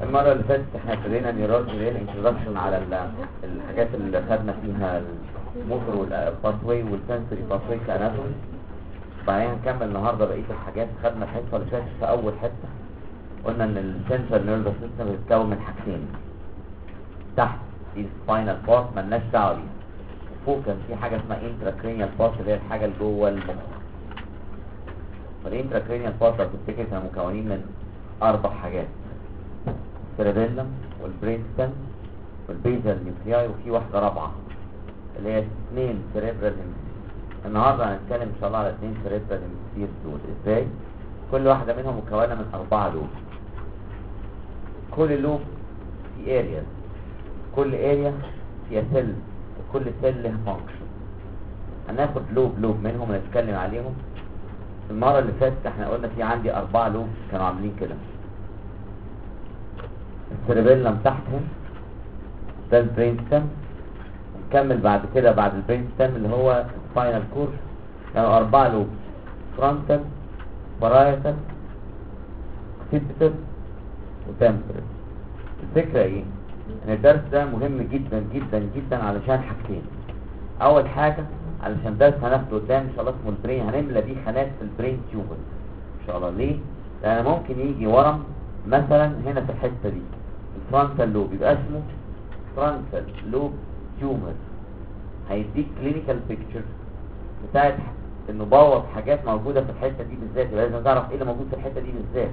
المرة اللي فاتت احنا ابتدينا نيورولوجي انترودكشن على الحاجات اللي خدنا فيها الموتور والباثوي والسنسوري باثوي كاناتومي. بعدين هنكمل النهارده بقية الحاجات. خدنا الحصة اللي فاتت في أول حتة قلنا إن السنترال نيرفس سيستم بيتكون من حاجتين. تحت دي السباينال بارت مالناش دعوة بيها، وفوق كان في حاجة اسمها انتراكرينيال بارت اللي هي الحاجة اللي جوه المخ. والانتراكرينيال بارت لو تفتكر كانوا مكونين من 4 حاجات: السيربيلم والبرين ستيم والبيزال نيوكلياي، وفي واحدة رابعة اللي هي 2 سيريبرال هيمسفير. النهارده هنتكلم ان شاء الله على 2 سيريبرال هيمسفير دول ازاي. كل واحدة منهم مكونة من 4 لوب. كل لوب في اريا، كل اريا فيها سيل، وكل سيل له فانكشن. هناخد لوب منهم ونتكلم عليهم. المرة اللي فاتت احنا قلنا في عندي 4 لوب كانوا عاملين كده. السيربيلم تحتهم ده البرين ستيم، ونكمل بعد كده بعد البرين ستيم اللي هو سباينال كورد. كانوا 4 لوب: فرونتال، بارايتال، اوكسيبيتال، وتمبرال. الفكرة ايه؟ ان الدرس ده مهم جدا جدا جدا علشان حاجتين. اول حاجة علشان درس هناخده قدام ان شاء الله اسمه البرين، هنملى بيه خانات في البرين تيوبر ان شاء الله. ليه؟ لان ممكن يجي ورم مثلا هنا في الحتة دي الفرونتال لوب، يبقى اسمه فرونتال لوب تيومر. هيديك كلينيكال بيكتشر بتاعت انه بوظ حاجات موجودة في الحتة دي بالذات. يبقى لازم تعرف ايه اللي موجود في الحتة دي بالذات،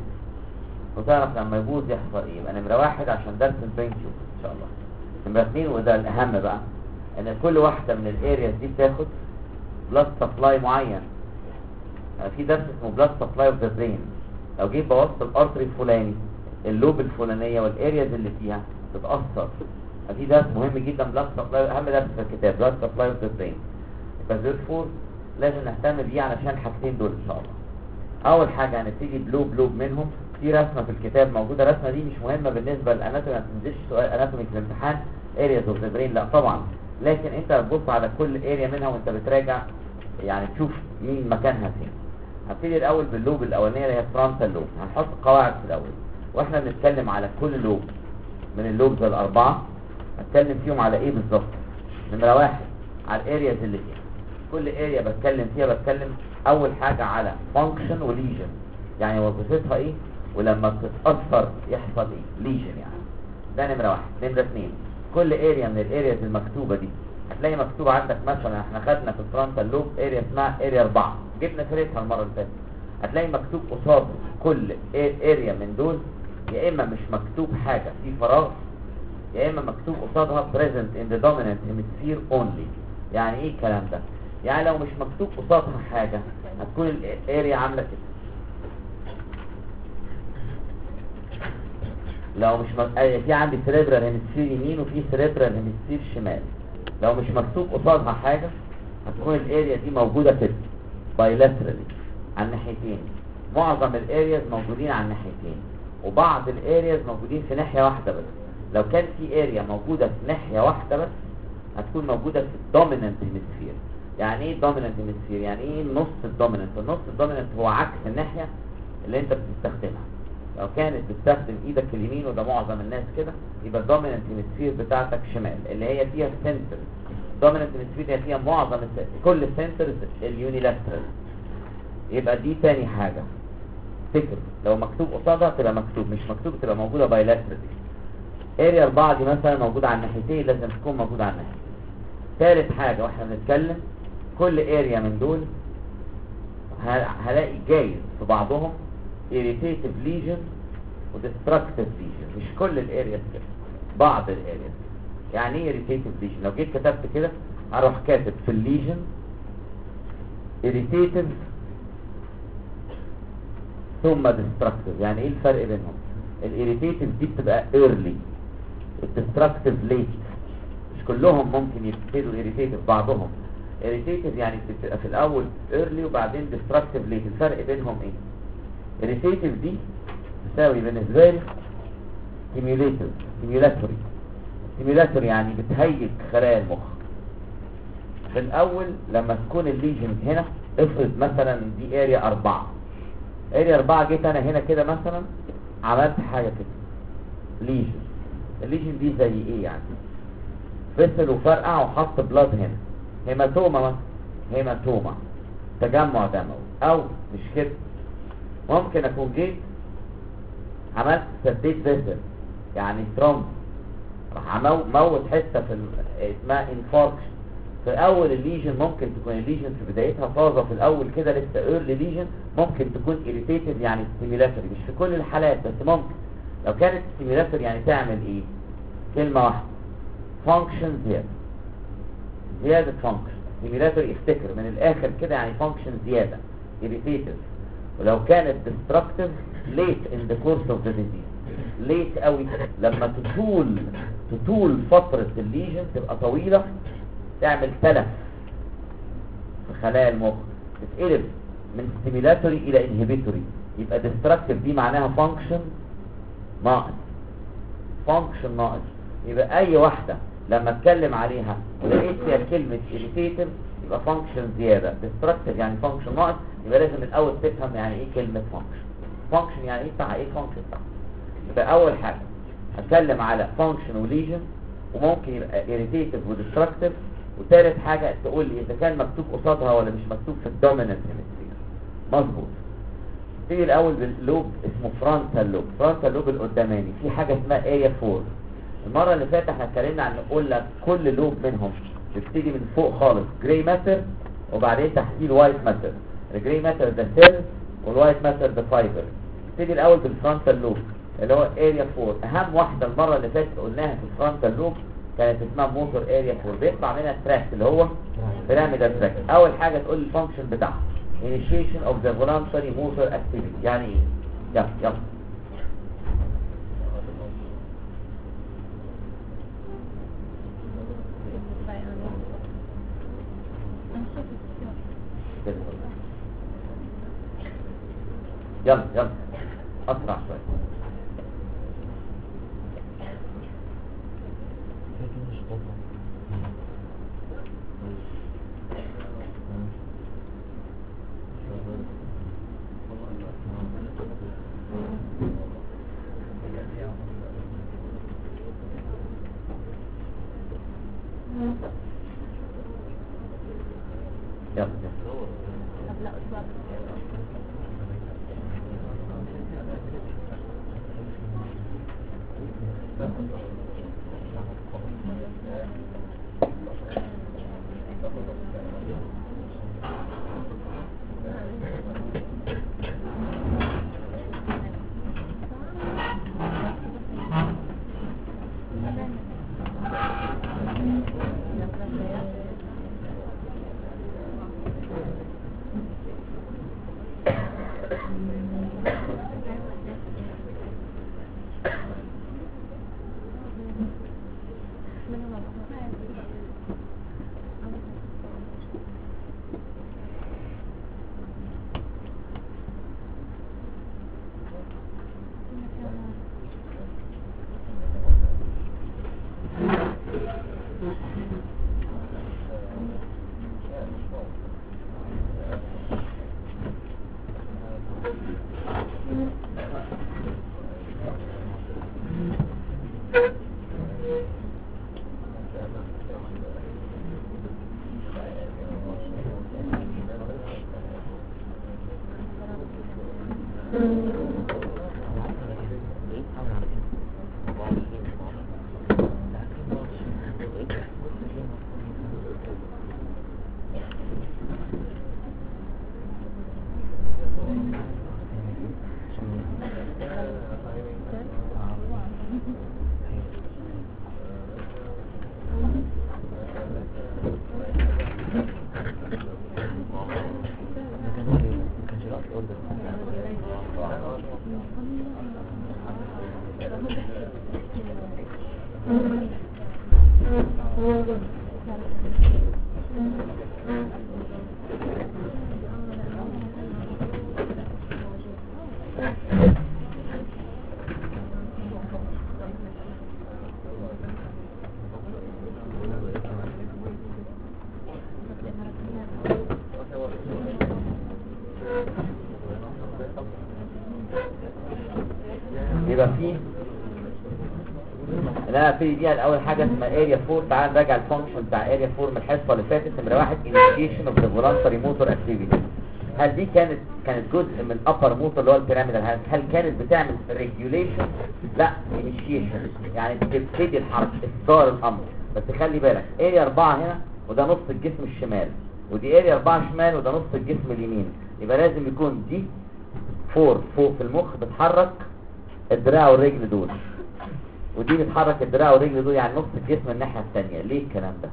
وتعرف لما يبوظ يحصل ايه. يبقى نمرة 1 عشان درس البرين تيوب ان شاء الله. نمرة 2 وده الاهم بقى، ان كل واحدة من الارياز دي بتاخد بلاد سبلاي معين. يعني في درس اسمه بلاد سبلاي اوف ذا برين. لو جيت بوظت الارتري الفلاني، اللوب الفلانية والارياز اللي فيها تتأثر. في درس مهم جدا، بلاد سبلاي، اهم درس في الكتاب، بلاد سبلاي اوف ذا برين. يبقى therefore لازم نهتم بيه علشان الحاجتين دول ان شاء الله. اول حاجة هنبتدي بلوب منهم. في رسمة في الكتاب موجودة، الرسمة دي مش مهمة بالنسبة للاناتومي، ما تنزلش سؤال اناتومي في الامتحان areas of the brain، لا طبعا، لكن انت هتبص على كل اريا منها وانت بتراجع، يعني تشوف مين مكانها فين. هبتدي الاول باللوب الاولانيه اللي هي فرونتال لوب. هنحط قواعد في الاول، واحنا بنتكلم على كل لوب من اللوبز الاربعه هتكلم فيهم على ايه بالظبط. نمره 1 على الارياز اللي فيها. كل اريا بتكلم فيها بتكلم اول حاجه على فانكشن وليجن، يعني وظيفتها ايه، ولما بتتاثر يحصل ايه، ليجن يعني. ده نمره 1. نمره 2 كل اريا من الارياز المكتوبه دي هتلاقي مكتوب عندك، مثلا احنا خدنا في الفرونتال لوب اريا اسمها اريا 4، جبنا سيرتها المره اللي فاتت. هتلاقي مكتوب قصاد كل اريا من دول يا اما مش مكتوب حاجه في فراغ، يا اما مكتوب قصادها present in the dominant hemisphere only. يعني ايه الكلام ده؟ يعني لو مش مكتوب قصادها حاجه هتكون الاريا عامله كده. لو مش في عندي سيريبرال هيمسفير يمين وفي سيريبرال هيمسفير شمال، لو مش مكتوب قصادها حاجه هتكون الاريا دي موجوده كده بايلاترالي على الناحيتين. معظم الارياز موجودين على الناحيتين، وبعض الارياز موجودين في ناحيه واحده بس. لو كان في اريا موجوده في ناحيه واحده بس هتكون موجوده في الدومينانت هيمسفير. يعني ايه الدومينانت هيمسفير؟ يعني ايه النص الدومينانت؟ النص الدومينانت هو عكس الناحيه اللي انت بتستخدمها. لو كانت بتستخدم ايدك اليمين، وده معظم الناس كده، يبقى الدومينانت هيمسفير بتاعتك شمال، اللي هي فيها السنتر. الدومينانت هيمسفير هي فيها معظم كل السنترز اليونيلاترال. يبقى دي تاني حاجه تفتكر، لو مكتوب قصادها تبقى مكتوب، مش مكتوب تبقى موجوده بايلاترال. اريا 4 دي مثلا موجوده على الناحيتين، لازم تكون موجوده على الناحيتين. ثالث حاجه واحنا بنتكلم، كل اريا من دول هلاقي جايز في بعضهم irritative lesion و destructive lesion. مش كل الارياز كده، بعض الارياز. يعني ايه irritative lesion؟ لو جيت كتبت كده هروح كاتب في الليجن irritative ثم destructive. يعني ايه الفرق بينهم؟ الirritative دي بتبقى early، الdestructive late. مش كلهم ممكن يبتدوا irritative، بعضهم irritative يعني بتبقى في الاول early وبعدين destructive late. الفرق بينهم ايه؟ irritative دي تساوي بالنسبه لي stimulatory يعني بتهيج خلايا المخ. في الاول لما تكون الليجن هنا، افرض مثلا دي اريا 4 جيت انا هنا كده مثلا عملت حاجه كده، ليجن. الليجن دي زي ايه يعني؟ فصل وفرقع وحط بلاد هنا، هيماتوما مثلا، هيماتوما تجمع دموي. او مش كده، ممكن اكون جيت عملت سديت فيسل يعني ترومب، راح موت حته في اسمها انفاركشن في اول الليجن. ممكن تكون الليجن في بدايتها فاضه في الاول كده لسه ايرلي ليجن، ممكن تكون irritative يعني ستيميلاتوري، مش في كل الحالات بس ممكن. لو كانت ستيميلاتوري يعني تعمل ايه؟ كلمه واحده، فانكشن زياده فانكشن. ستيميلاتوري افتكر من الاخر كده يعني فانكشن زياده، irritative. ولو كانت destructive late in the course of the disease، late قوي لما تطول فتره الليجن تبقى طويله، تعمل تلف في خلايا المخ، تتقلب من ستيميلاتوري الى انهبيتوري، يبقى ديستراكتيف. دي معناها فانكشن ناقص، فانكشن ناقص. يبقى اي واحده لما اتكلم عليها ولقيت فيها كلمه irritative يبقى فانكشن زياده، ديستراكتيف يعني فانكشن ناقص. يبقى لازم الاول تفهم يعني ايه كلمه فانكشن. فانكشن يعني ايه بتاع ايه فانكشن بتاع. يبقى اول حاجه هتكلم على فانكشن وليجن، وممكن يبقى irritative وديستراكتيف. وثالث حاجة تقول لي إذا كان مكتوب قصادها ولا مش مكتوب في الدومينانت هيمسفير. مظبوط. تيجي الأول باللوب اسمه فرونتال لوب. فرونتال لوب القداماني في حاجة اسمها اريا 4. المرة اللي فاتت احنا اتكلمنا عن نقول لك كل لوب منهم بتبتدي من فوق خالص جراي ماتر، وبعدين تحتيه الوايت ماتر. الجراي ماتر ده سيل والوايت ماتر ده فايبر. نبتدي الأول بالفرونتال لوب اللي هو اريا 4. أهم واحدة المرة اللي فاتت قلناها في الفرونتال لوب كانت اسمها موتور اريا 4. بيطلع منها تراكت اللي هو بيراميدال تراكت. اول حاجه تقول الفانكشن بتاعها initiation of the voluntary motor activity يعني ايه. يلا يلا اسرع شويه. يبقى فيه تعالى نبتدي بيها الاول حاجه اسمها اريا 4. تعالى نراجع الفانكشن بتاع اريا 4 من الحصه اللي فاتت. نمره 1 initiation of the voluntary motor activity. هل دي كانت جزء من الابر موتور اللي هو البيراميدال؟ هل كانت بتعمل ريجوليشن؟ لا، initiation يعني بتبتدي الحركه، اصدار الامر. بس خلي بالك اريا 4 هنا وده نص الجسم الشمال، ودي اريا 4 شمال وده نص الجسم اليمين. يبقى لازم يكون دي 4 فوق في المخ بتحرك الدراع والرجل دول، ودي بتحرك الدراع والرجل دول، يعني نص الجسم الناحيه الثانيه. ليه الكلام ده؟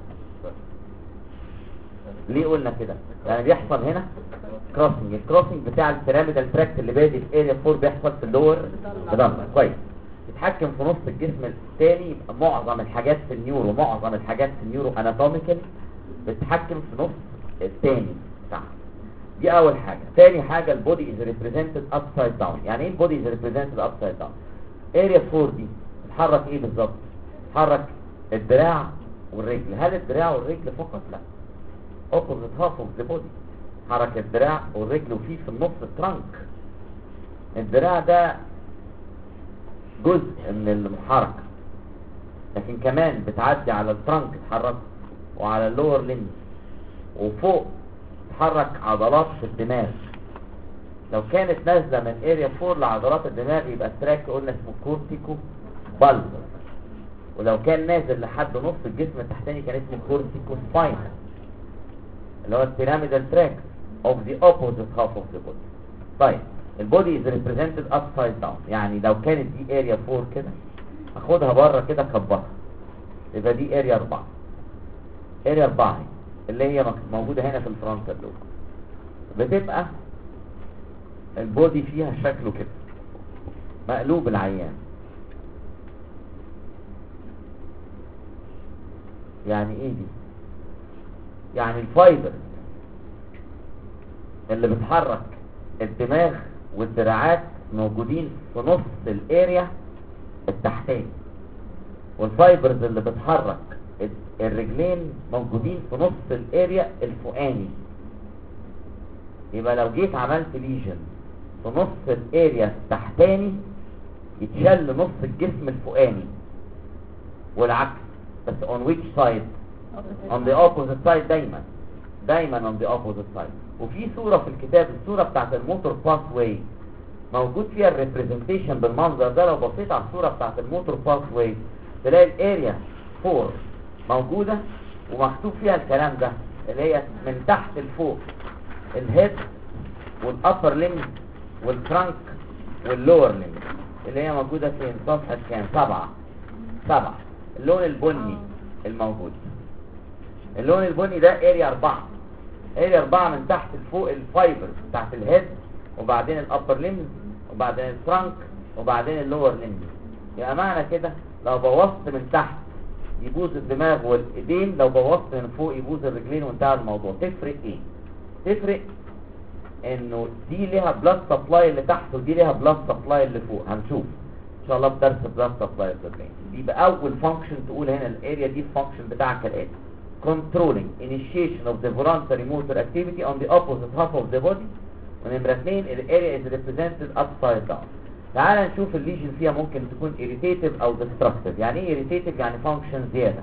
ليه قلنا كده؟ يعني بيحصل هنا كروسنج. الكروسنج بتاع البيراميدال تراكت اللي بادئ في اريا 4 بيحصل في اللور بدمر كويس. يتحكم في نص الجسم الثاني. يبقى معظم الحاجات في النيورو اناتوميكال بتتحكم في نص الثاني بتاعها. دي اول حاجه. ثاني حاجه البودي از ريبريزنتد ابسايد داون. يعني ايه البودي از ريبريزنتد ابسايد داون؟ اريا 4 دي بتحرك ايه بالظبط؟ بتحرك الدراع والرجل. هل الدراع والرجل فقط؟ لا، opposite half of the body. حركة الدراع والرجل، وفيه في النص الترنك. الدراع ده جزء من الحركة، لكن كمان بتعدي على الترنك تحرك، وعلى اللور لينز، وفوق تحرك عضلات في الدماغ. لو كانت نازلة من اريا 4 لعضلات الدماغ يبقى التراك قلنا اسمه كورتيكو بالبر، ولو كان نازل لحد نص الجسم التحتاني كان اسمه كورتيكو سباينال، اللي هو البيراميدال تراك of the opposite half of the body. طيب البودي is represented upside down. يعني لو كانت دي اريا 4 كده اخدها بره كده اكبرها، يبقى دي اريا 4. اريا 4 اللي هي موجوده هنا في الفرونتال لوب، بتبقى البودي فيها شكله كده مقلوب العيان. يعني ايه دي؟ يعني الفايبر اللي بتحرك الدماغ والدراعات موجودين في نص الاريا التحتاني، والفايبرز اللي بتحرك الرجلين موجودين في نص الاريا الفوقاني. يبقى لو جيت عملت ليجن في نص الاريا التحتاني يتشل نص الجسم الفوقاني، والعكس. بس on which side؟ on the opposite side. دايما on the opposite side. وفي صورة في الكتاب، الصورة بتاعت الموتور باث واي، موجود فيها الريبريزنتيشن بالمنظر ده. لو بصيت على الصورة بتاعت الموتور باث واي تلاقي الاريا 4 موجودة ومكتوب فيها الكلام ده، اللي هي من تحت لفوق الهيد والابر ليمب والترانك واللور ليمب، اللي هي موجودة في صفحة كام؟ 7. اللون البني الموجود، اللون البني ده اريا 4. اريا 4 من تحت لفوق الفايبرز بتاعت الهيد، وبعدين الابر ليمب، وبعدين الترانك، وبعدين اللور ليمب. يبقى معنى كده لو بوظت من تحت يبوظ الدماغ والايدين، لو بوظت من فوق يبوظ الرجلين، وانتهى الموضوع. تفرق ايه؟ تفرق انه دي ليها بلاد سبلاي اللي تحت، ودي ليها بلاد سبلاي اللي فوق. هنشوف ان شاء الله في درس بلاد سبلاي الرجلين. دي بقى اول فانكشن تقول هنا الاريا دي الفانكشن بتاعها كالاتي: controlling initiation of the voluntary motor activity on the opposite half of the body. ونمرة 2 الاريا is represented upside down. تعال نشوف الليجن فيها ممكن تكون irritative او destructive. يعني ايه irritative؟ يعني function زيادة.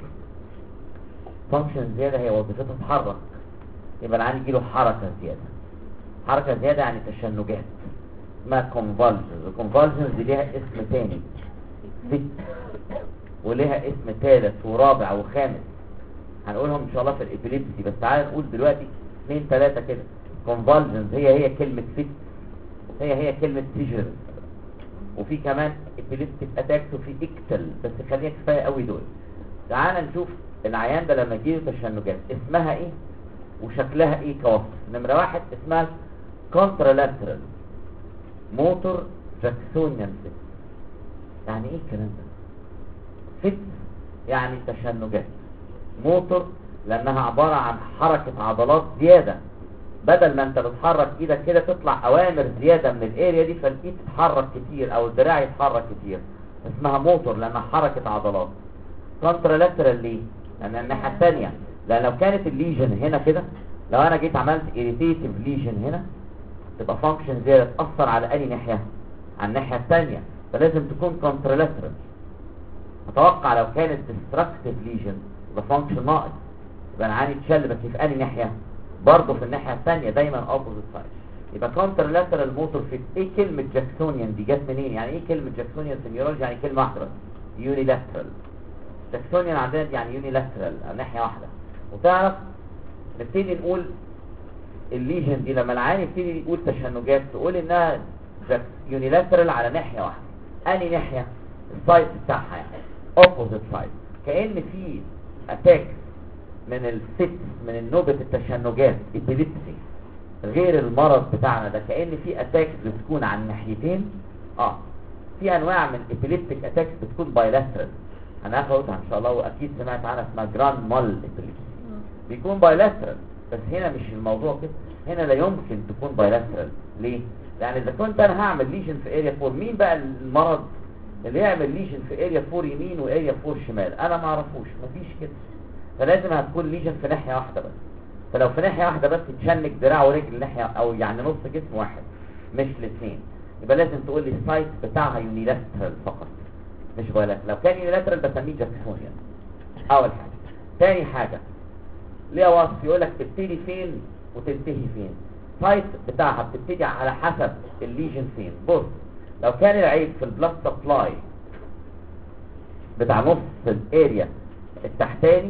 function زيادة هي وظيفتها تتحرك، يبقى العين يجيله حركة زيادة. حركة زيادة يعني تشنجات، اسمها convulsions. convulsions دي ليها اسم تاني fit، وليها اسم ثالث ورابع وخامس هنقولهم ان شاء الله في الابيليبسي. بس تعال نقول دلوقتي 2 3 كده. convulsions هي كلمة fit، هي كلمة seizures، وفي كمان epileptic attacks، وفي اكتل. بس خلينا كفاية قوي دول. تعال نشوف العيان ده لما يجيله تشنجات اسمها ايه وشكلها ايه كوصف. نمرة 1 اسمها contralateral motor jacksonian fit. يعني ايه الكلام ده؟ fit يعني تشنجات، موتور لانها عبارة عن حركة عضلات زيادة. بدل ما انت بتحرك ايدك كده تطلع اوامر زيادة من الاريا دي، فالايد تتحرك كتير او الدراع يتحرك كتير، اسمها موتور لانها حركة عضلات. كونترالاترال ليه؟ لان الناحية الثانية، لان لو كانت الليجن هنا كده، لو انا جيت عملت irritative ليجن هنا تبقى فانكشن زيادة تأثر على اي ناحية؟ على الناحية الثانية، فلازم تكون كونترالاترال. اتوقع لو كانت ديستراكتيف ليجن يبقى فانكشن ناقص، يبقى العين يتشل بس في انهي ناحيه؟ برضه في الناحيه الثانيه، دايما اوبوزيت سايد. يبقى كونتر لاترال موتور فيت. ايه كلمه جاكسونيان دي جت منين؟ يعني ايه كلمه جاكسونيان في النيورولوجي؟ يعني كلمه واحده، يوني لاترال. جاكسونيان عندنا يعني يوني لاترال، ناحيه واحده. وتعرف نبتدي نقول الليجن دي لما العين يبتدي يقول تشنجات تقول انها يوني لاترال على ناحيه واحده. انهي ناحيه؟ السايد بتاعها يعني اوبوزيت سايد. كأن في اتاك من الست من النوبة التشنجات ابيليبسي غير المرض بتاعنا ده، كأن في اتاك بتكون عن الناحيتين. في انواع من الابيليبتيك اتاكس بتكون بايلاترال، هناخدها ان شاء الله، واكيد سمعت عنها اسمها جراند مال ابيليبسي، بيكون بايلاترال. بس هنا مش الموضوع كده، هنا لا يمكن تكون بايلاترال. ليه؟ يعني اذا كنت انا هعمل ليجن في اريا 4، مين بقى المرض اللي يعمل ليجن في اريا 4 يمين واريا 4 شمال؟ انا ما اعرفوش، مفيش كده. فلازم هتكون ليجن في ناحيه واحده بس. فلو في ناحيه واحده بس تشنج دراع ورجل ناحيه، او يعني نص جسم واحد مش الاثنين، يبقى لازم تقول لي السايت بتاعها يونيلاترال فقط مش بايلاترال. لو كان يونيلاترال بسميه جاكسونيان. اول حاجه. تاني حاجه ليها وصف، يقول لك تبتدي فين وتنتهي فين. سايت بتاعها بتبتدي على حسب الليجن فين. بص، لو كان العيب في البلاد سبلاي بتاع نص الاريا التحتاني،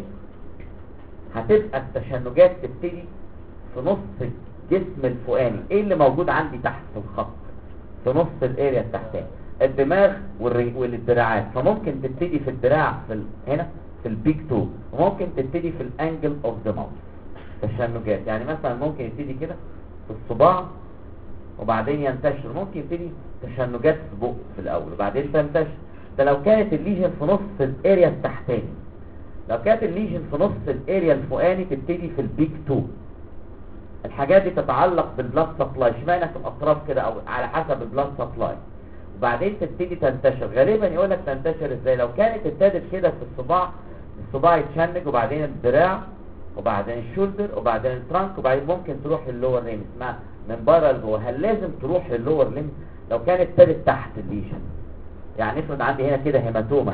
هتبقى التشنجات تبتدي في نص الجسم الفوقاني. ايه اللي موجود عندي تحت في الخط؟ في نص الاريا التحتاني، الدماغ والدراعات. فممكن تبتدي في الدراع هنا في البيك تو، وممكن تبتدي في الانجل اوف ذا ماوث تشنجات. يعني مثلا ممكن يبتدي كده في الصباع وبعدين ينتشر، ممكن يبتدي تشنجات في بق في الاول وبعدين تنتشر. ده لو كانت الليجن في نص الاريا التحتاني. لو كانت الليجن في نص الاريا الفوقاني تبتدي في البيك 2. الحاجات دي تتعلق بالبلاد سبلاي، اشمعنى في الاطراف كده او على حسب البلاد سبلاي، وبعدين تبتدي تنتشر. غالبا يقول لك تنتشر ازاي؟ لو كانت ابتدت كده في الصباع يتشنج، وبعدين الدراع، وبعدين الشولدر، وبعدين الترانك، وبعدين ممكن تروح للور ليم، اسمها من بره لجوه. هل لازم تروح للور ليم؟ لو كانت ابتدت تحت الليجن، يعني افرض عندي هنا كده هيماتوما،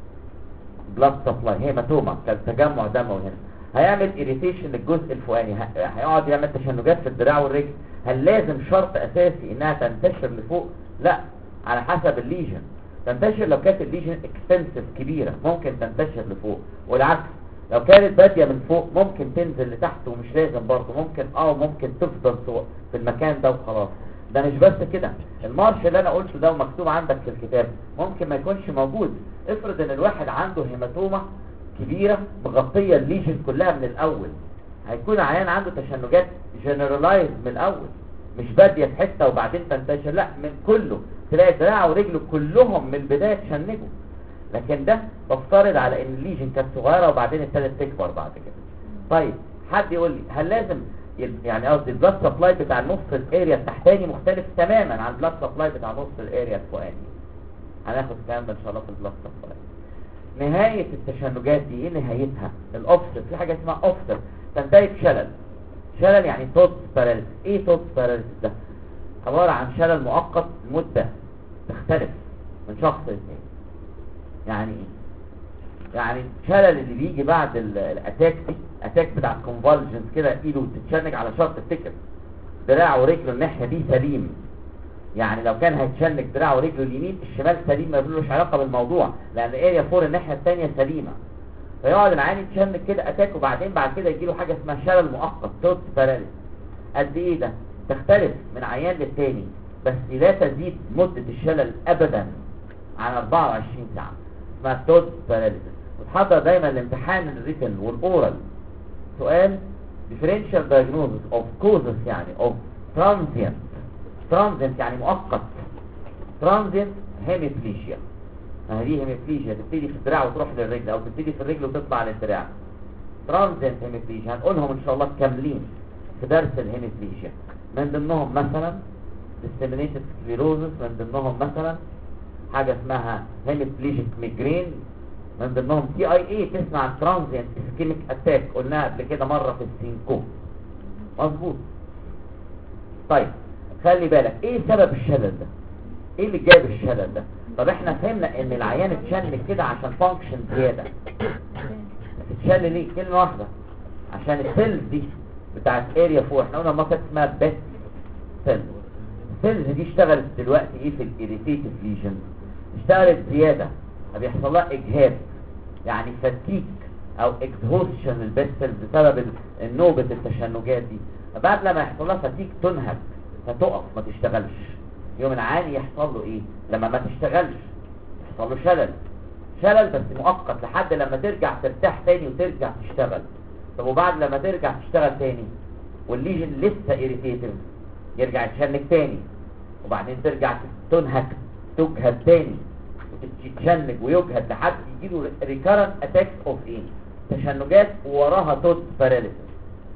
بلاد سبلاي هيماتوما كالتجمع دموي هنا، هيعمل اريتيشن للجزء الفوقاني، هيقعد يعمل تشنجات في الدراع والرجل. هل لازم شرط اساسي انها تنتشر لفوق؟ لا، على حسب الليجن. تنتشر لو كانت الليجن اكستنسيف كبيره ممكن تنتشر لفوق، والعكس لو كانت باديه من فوق ممكن تنزل لتحت ومش لازم برضه، ممكن تفضل في المكان ده وخلاص. ده مش بس كده، المارش اللي انا قلته ده ومكتوب عندك في الكتاب ممكن ما يكونش موجود. افرض ان الواحد عنده هيماتوما كبيره مغطيه الليجن كلها من الاول، هيكون عيان عنده تشنجات جنرالايز من الاول، مش باديه في حته وبعدين تنتشر، لا، من كله. تلاقي دراعه ورجله كلهم من البدايه تشنجوا. لكن ده بفترض على ان الليجن كانت صغيره وبعدين ابتدت تكبر بعد كده. طيب حد يقول لي هل لازم، يعني قصدي البلاد سبلاي بتاع نص الاريا التحتاني مختلف تماما عن البلاد سبلاي بتاع نص الاريا الفوقاني. هناخد الكلام ده ان شاء الله في البلاد سبلاي. نهايه التشنجات دي ايه نهايتها؟ الاوفست. في حاجه اسمها اوفست تنتهي بشلل. شلل يعني توتس باراليسيس. ايه توتس باراليسيس ده؟ عباره عن شلل مؤقت مده تختلف من شخص لاثنين. يعني ايه؟ يعني الشلل اللي بيجي بعد الاتاك دي، اتاك بتاع الكونفالجنس كده، ايده تتشنج على شرط تفتكر دراعه ورجله الناحيه دي سليم. يعني لو كان هيتشنج دراعه ورجله اليمين، الشمال سليم، ما يقولوش علاقه بالموضوع، لان اريا 4 الناحيه الثانيه سليمه. فيقعد العيان يتشنج كده اتاك، وبعدين بعد كده يجي له حاجه اسمها شلل مؤقت توتس باراليسيس. قد ايه ده؟ تختلف من عيان للتاني، بس لا تزيد مده الشلل ابدا عن 24 ساعه، اسمها توتس باراليسيس. وتحضر دايما الامتحان الريتن والاورال سؤال differential diagnosis of causes، يعني of transient يعني مؤقت، transient hemiplegia. هذه hemiplegia تبتدي في الدراع وتروح للرجل، او تبتدي في الرجل وتطلع للدراع. transient hemiplegia هنقولهم ان شاء الله كاملين في درس الهيمiplegia. من ضمنهم مثلا disseminated sclerosis، من ضمنهم مثلا حاجه اسمها hemiplegic migraine، من ضمنهم TIA. تسمع عن ترانزيانت اسكيميك اتاك، قلناها قبل كده مره في السينكو، مظبوط. طيب خلي بالك ايه سبب الشلل ده؟ ايه اللي جاب الشلل ده؟ طب احنا فهمنا ان العيان اتشل كده عشان فانكشن زياده. اتشل ليه؟ كلمه واحده، عشان السيلز دي بتاعت اريا 4 احنا قلنا المره اسمها بيت سيلز. السيلز دي اشتغلت دلوقتي ايه في الاريتيتيف ليجن؟ اشتغلت زياده، فبيحصل لها اجهاد، يعني فتيك او اكزهوشن للبيت سيلز بسبب النوبه التشنجات دي. فبعد لما يحصل لها فتيك تنهك فتقف ما تشتغلش. يوم العاني يحصل له ايه؟ لما ما تشتغلش يحصل له شلل بس مؤقت لحد لما ترجع ترتاح تاني وترجع تشتغل. طب وبعد لما ترجع تشتغل تاني والليجن لسه irritative يرجع يتشنج تاني، وبعدين ترجع تنهك تجهد تاني وتتشنج ويجهد لحد يجيله recurrent attacks of ايه؟ تشنجات ووراها توت paralysis،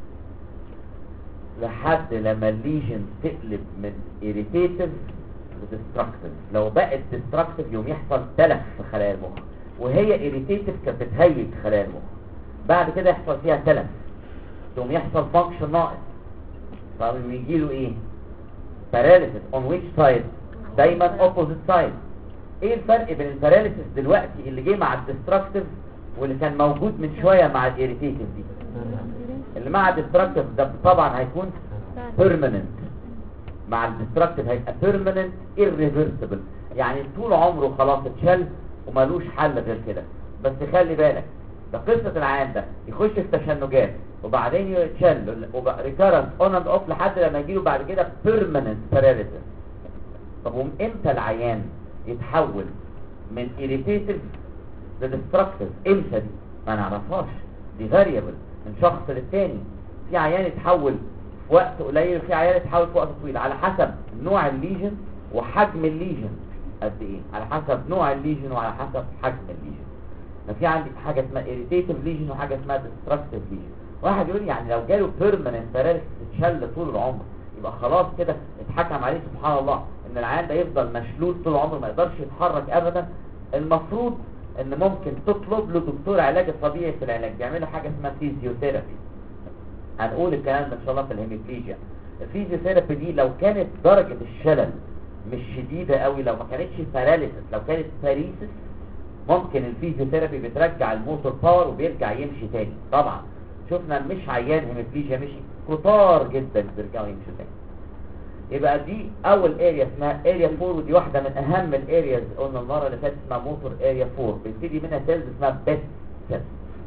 لحد لما الليجن تقلب من irritative destructive. لو بقت destructive يوم يحصل تلف في خلايا المخ، وهي irritative كانت بتهيج خلايا المخ. بعد كده يحصل فيها تلف يوم يحصل function ناقص، فيجي له ايه؟ paralysis on which side؟ دايما opposite side. ايه الفرق بين الباراليسيس دلوقتي اللي جه مع الديستركتيف واللي كان موجود من شويه مع الاريتيتيف دي؟ اللي مع الديستركتيف ده طبعا هيكون permanent، مع الديستركتيف هيبقى permanent irreversible، يعني طول عمره خلاص اتشل ومالوش حل غير كده. بس خلي بالك ده قصه العيان ده يخش في تشنجات وبعدين يتشل recurrent on and off لحد لما يجيله بعد كده permanent paralysis. طب وامتى العيان يتحول من irritative لdestructive؟ امتى دي؟ ما نعرفهاش، دي variable من شخص للتاني. في عيان يتحول في وقت قليل وفي عيان يتحول في وقت طويل، على حسب نوع الليجن وحجم الليجن قد ايه، على حسب نوع الليجن وعلى حسب حجم الليجن. في عندي حاجه اسمها irritative ليجن وحاجه اسمها destructive ليجن. واحد يقول يعني لو جاله permanent paralysis اتشل طول العمر يبقى خلاص كده اتحكم عليه سبحان الله ان العيان ده يفضل مشلول طول عمره ما يقدرش يتحرك ابدا. المفروض ان ممكن تطلب له دكتور علاج طبيعي في العلاج بيعملوا حاجه اسمها فيزيوثيرابي. هنقول الكلام ده ان شاء الله في الهيميبليجيا. الفيزيوثيرابي دي لو كانت درجه الشلل مش شديده قوي، لو ما كانتش باراليسيس، لو كانت باريسيس، ممكن الفيزيوثيرابي بترجع الموتور باور وبيرجع يمشي تاني. طبعا شفنا مش عيان هيميبليجيا مشي كتار جدا بيرجعوا يمشوا تاني. يبقى دي اول اريا اسمها اريا 4، ودي واحده من اهم الارياز قلنا المره اللي فاتت اسمها موتور اريا 4. بيبتدي منها سيلز اسمها بيت سيلز.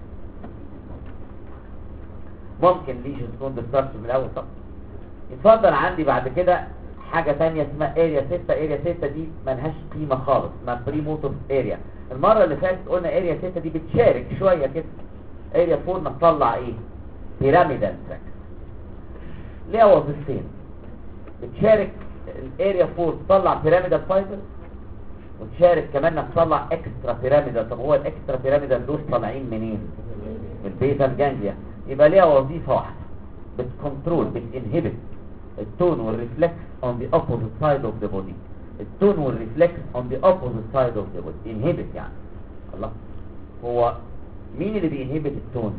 ممكن ليجن تكون ديستراكشن من الاول. طب يتفضل عندي بعد كده حاجه ثانيه اسمها اريا 6. اريا 6 دي ملهاش قيمه خالص، اسمها بري موتور اريا. المره اللي فاتت قلنا اريا 6 دي بتشارك شويه كده. اريا 4 بتطلع ايه؟ بيراميدال تراكت. ليها وظيفتين. بتشارك الاريا 4 تطلع بيراميدال فايبر، وتشارك كمان انك تطلع اكسترا بيراميدال. طب هو الاكسترا بيراميدال دول طالعين منين؟ من البيتا جانجليا. يبقى ليها وظيفه واحده، بتكنترول بتنهبت التون والريفلكس on the opposite side of the body. التون والريفلكس on the opposite side of the body. انهبت يعني الله. هو مين اللي بينهبت التون؟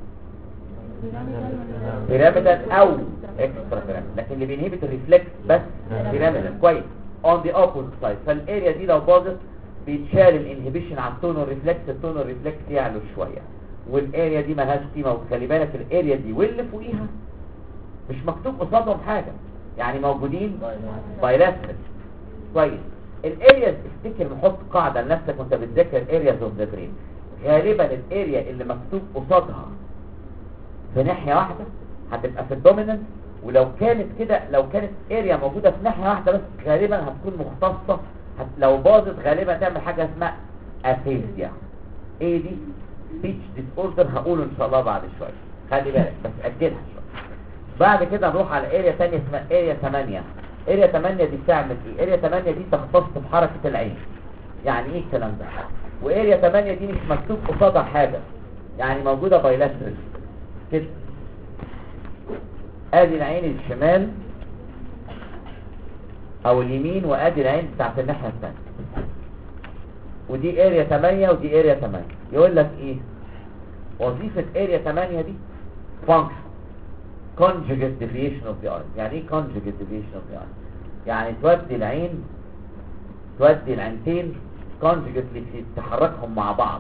بيراميدال او اكسترا بيراميدال، لكن اللي بينهبت الريفلكس بس بيراميدال. كويس. on the opposite side. فالاريا دي لو باظت بيتشال الانهبيشن على التون والريفلكس، التون والريفلكس يعلو شويه، والاريا دي مالهاش قيمه. وخلي بالك الاريا دي واللي فوقيها مش مكتوب قصادهم حاجه، يعني موجودين بايلاترال. كويس. الارياز افتكر نحط قاعده لنفسك وانت بتذاكر ارياز اوف ذا برين. غالبا الاريا اللي مكتوب قصادها في ناحيه واحده هتبقى في الدوميننت، ولو كانت كده لو كانت اريا موجوده في ناحيه واحده بس غالبا هتكون مختصه. لو باظت غالبا تعمل حاجه اسمها افيزيا. ايه دي؟ سبيتش ديس اوردر. هقوله ان شاء الله بعد شويه، خلي بالك بس اجلها شويه. بعد كده نروح على اريا ثانيه اسمها اريا 8. اريا 8 دي بتعمل ايه؟ اريا 8 دي تختص بحركه العين. يعني ايه الكلام ده؟ واريا 8 دي مش مكتوب قصادها حاجه، يعني موجوده بايلاترال كده. ادي العين الشمال او اليمين، وادي العين بتاعت الناحيه الثانيه. ودي اريا 8 ودي اريا 8. يقول لك ايه وظيفه اريا 8 دي؟ فانكشن conjugate deviation of the eye. يعني ايه conjugate deviation of the eye؟ يعني تودي العين، تودي العينتين كونجكتلي تحركهم مع بعض.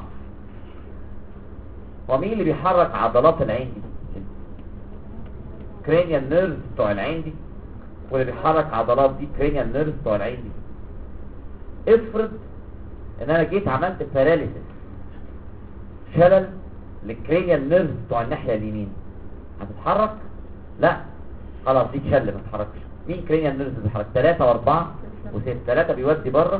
ومين اللي بيحرك عضلات العين دي؟ كرينيال نيرف بتوع العين دي، واللي بيحرك عضلات دي كرينيال نيرف بتوع العين دي. افرض ان انا جيت عملت باراليسيس، شلل للكرينيال نيرف بتوع الناحيه اليمين، هتتحرك؟ لا، خلاص دي تشل ما تتحركش. مين كرينيال نيرف بيتحرك؟ 3 و4 و6. 3 بيودي بره،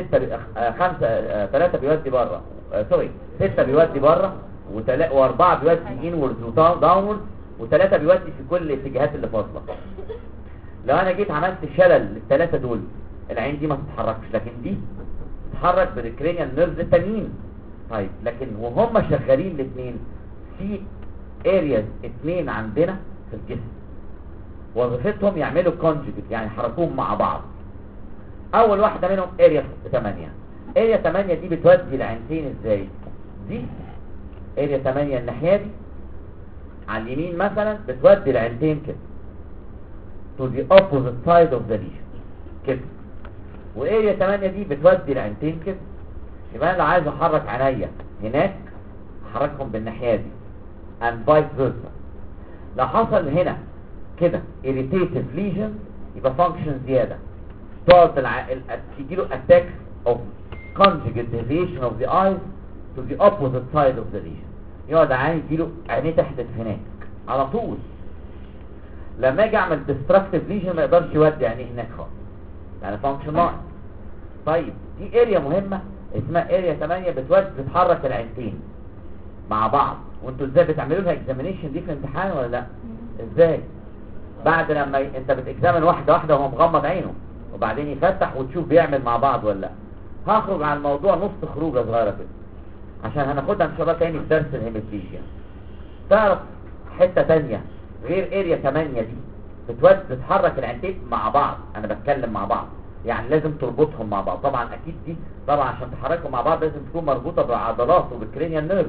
5 3 بيودي بره، سوري 6 بيودي بره، و4 بيودي انورد وداونورد، و3 بيودي في كل الاتجاهات اللي فاضله. لو انا جيت عملت شلل للثلاثه دول، العين دي ما تتحركش، لكن دي تتحرك بالكرينيال نيرفز التانيين. طيب لكن وهم شغالين الاثنين في ارياز 2 عندنا في الجسم وظيفتهم يعملوا كونجكت، يعني يحركوهم مع بعض. اول واحده منهم اريا 8. اريا 8 دي بتودي العينتين ازاي؟ دي اريا 8 الناحيه دي على اليمين مثلا بتودي العينتين كده to the opposite side of the lesion كده، واريا 8 دي بتودي العينتين كده. يبقى انا لو عايز احرك عينيا هناك احركهم بالناحيه دي and vice versa. لو حصل هنا كده irritative lesion يبقى function زياده، تقعد تجيله attacks of conjugate deviation of the eyes to the opposite side of the lesion. يقعد عيني يجيله عينيه تحدث هناك على طول. لما اجي اعمل destructive lesion ما يقدرش يودي عينيه هناك خالص، يعني function ناقص. طيب دي اريا مهمه اسمها اريا 8 بتحرك العينتين مع بعض. وانتوا ازاي بتعملوا لها اكزامينيشن دي في الامتحان ولا لا؟ ازاي؟ بعد لما انت بتكزامن واحده واحده وهو مغمض عينه وبعدين يفتح وتشوف بيعمل مع بعض ولا لا. هخرج عن الموضوع نص خروجه صغيره كده عشان هناخدها ان شاء الله تاني في درس الهيماتولوجيا. تعرف حته تانية غير اريا 8 دي بتحرك العينتين مع بعض؟ انا بتكلم مع بعض يعني لازم تربطهم مع بعض. طبعا اكيد دي طبعا عشان تحركهم مع بعض لازم تكون مربوطه بالعضلات وبالكرينيال نيرف.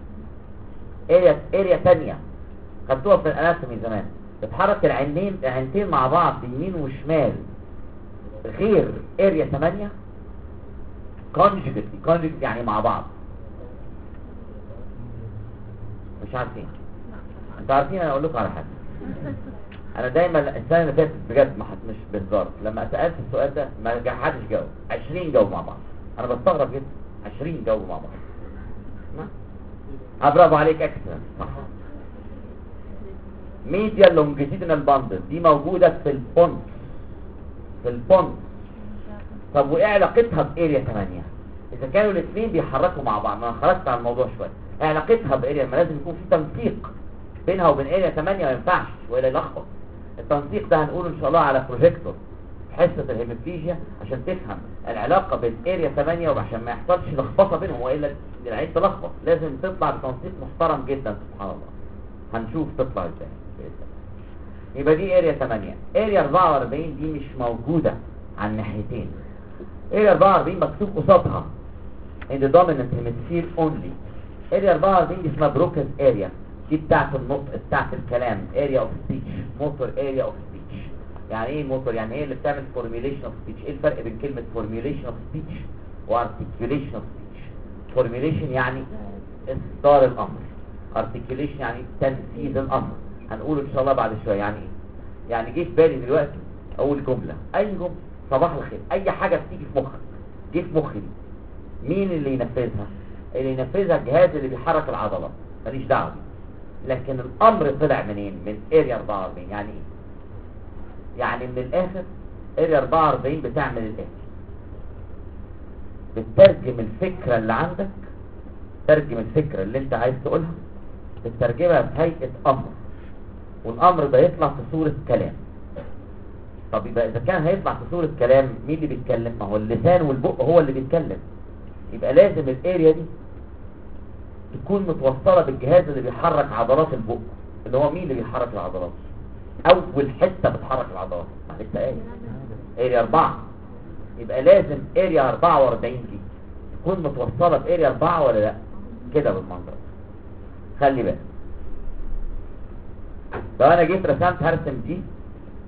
اريا تانية خدتوها في الاناتومي زمان، بتحرك العينتين مع بعض يمين وشمال غير اريا 8 كونجكت يعني مع بعض. مش عارفين؟ انتوا عارفين؟ انا اقول لكم على حاجه. انا دايما السنه اللي فاتت بجد مش بهزار لما سالت السؤال ده ما حدش جاوب. 20 جاوب مع بعض. انا بستغرب جدا 20 جاوبوا مع بعض. برافو عليك اكسلنت صح. ميديا لونجيتيدنال باندل دي موجوده في البونس. طب وايه علاقتها باريا 8؟ اذا كانوا الاثنين بيحركوا مع بعض، ما انا خرجت عن الموضوع شويه، ايه علاقتها باريا؟ ما لازم يكون في تنسيق بينها وبين اريا 8 ما ينفعش ولا يلخبط. التنسيق ده هنقوله ان شاء الله على بروجيكتور في حصه الهيماتولوجيا عشان تفهم العلاقه بين اريا 8 وعشان ما يحصلش لخبطه بينهم والا العين تلخبط. لازم تطلع بتنسيق محترم جدا سبحان الله. هنشوف تطلع ازاي. يبقى دي اريا 8. اريا 44 دي مش موجوده على الناحيتين. اريا 44 مكتوب قصادها in the dominant hemisphere only. اريا 44 دي اسمها بروكن اريا، دي بتاعت النطق بتاعت الكلام. اريا اوف سبيتش، موتور اريا اوف سبيتش. يعني ايه موتور؟ يعني ايه اللي بتعمل فورميوليشن اوف سبيتش. ايه الفرق بين كلمه فورميوليشن اوف سبيتش وارتكيوليشن اوف سبيتش؟ فورميوليشن يعني اصدار الامر، ارتكيوليشن يعني تنفيذ الامر. هنقول ان شاء الله بعد شويه يعني ايه. يعني جه في بالي دلوقتي اول جمله، اي جمله صباح الخير، اي حاجه بتيجي في مخك جه في مخي دي، مين اللي ينفذها؟ اللي ينفذها الجهاز اللي بيحرك العضلات، ماليش دعوه بيه. لكن الامر طلع منين؟ من اريا 44. يعني ايه؟ يعني من الاخر اريا 44 بتعمل الاتي، بتترجم الفكره اللي عندك، ترجم الفكره اللي انت عايز تقولها بتترجمها في هيئه امر، والامر ده يطلع في صوره كلام. طب يبقى اذا كان هيطلع في صوره كلام، مين اللي بيتكلم؟ ما هو اللسان والبق هو اللي بيتكلم. يبقى لازم الاريا دي تكون متوصله بالجهاز اللي بيحرك عضلات البق، اللي هو مين اللي بيحرك العضلات؟ اول حته بتحرك العضلات لسه قايل اريا 4. يبقى لازم اريا 44 دي تكون متوصله باريا 4 ولا لا؟ كده بالمنظر. خلي بالك لو انا جيت رسمت هرسم دي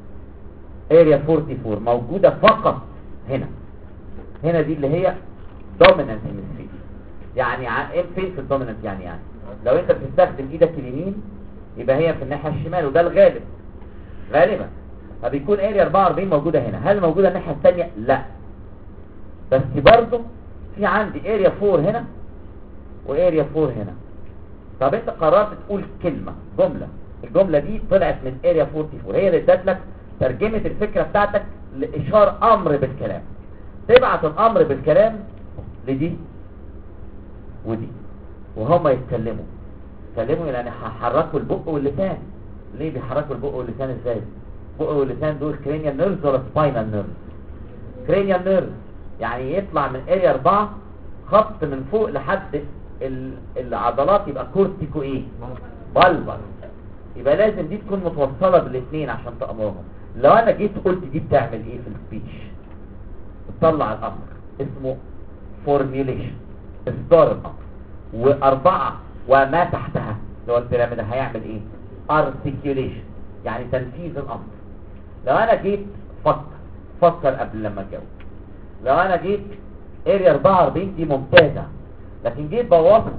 اريا 44 موجوده فقط هنا دي اللي هي دومينانت هيمسفير. يعني فين في الدومينانت؟ يعني لو انت بتستخدم ايدك اليمين يبقى هي في الناحيه الشمال، وده الغالب غالبا. فبيكون اريا 44 موجوده هنا. هل موجوده الناحيه الثانيه؟ لا، بس برضه في عندي اريا 4 هنا واريا 4 هنا. طب انت قررت تقول كلمه جمله، الجمله دي طلعت من اريا 44، هي اللي ادت لك ترجمه الفكره بتاعتك لاشاره امر بالكلام. تبعت الامر بالكلام لدي ودي وهما يتكلموا يعني هيحركوا البق واللسان. ليه بيحركوا البق واللسان؟ ازاي البق واللسان دول كرينيال نيرفز ولا سباينال نيرفز؟ كرينيال نيرفز. يعني يطلع من اريا 4 خط من فوق لحد العضلات يبقى كورتيكو ايه؟ بالبر. يبقى لازم دي تكون متوصله بالاثنين عشان تامرهم. لو انا جيت قلت دي بتعمل ايه في السبيتش؟ بتطلع الامر اسمه فورميوليشن، اصدار الامر. واربعه وما تحتها اللي هو البيراميد هيعمل ايه؟ ارتكيوليشن، يعني تنفيذ الامر. لو انا جيت فكر قبل لما تجاوب. لو انا جيت اريا 44 دي ممتازه، لكن جيت بوظت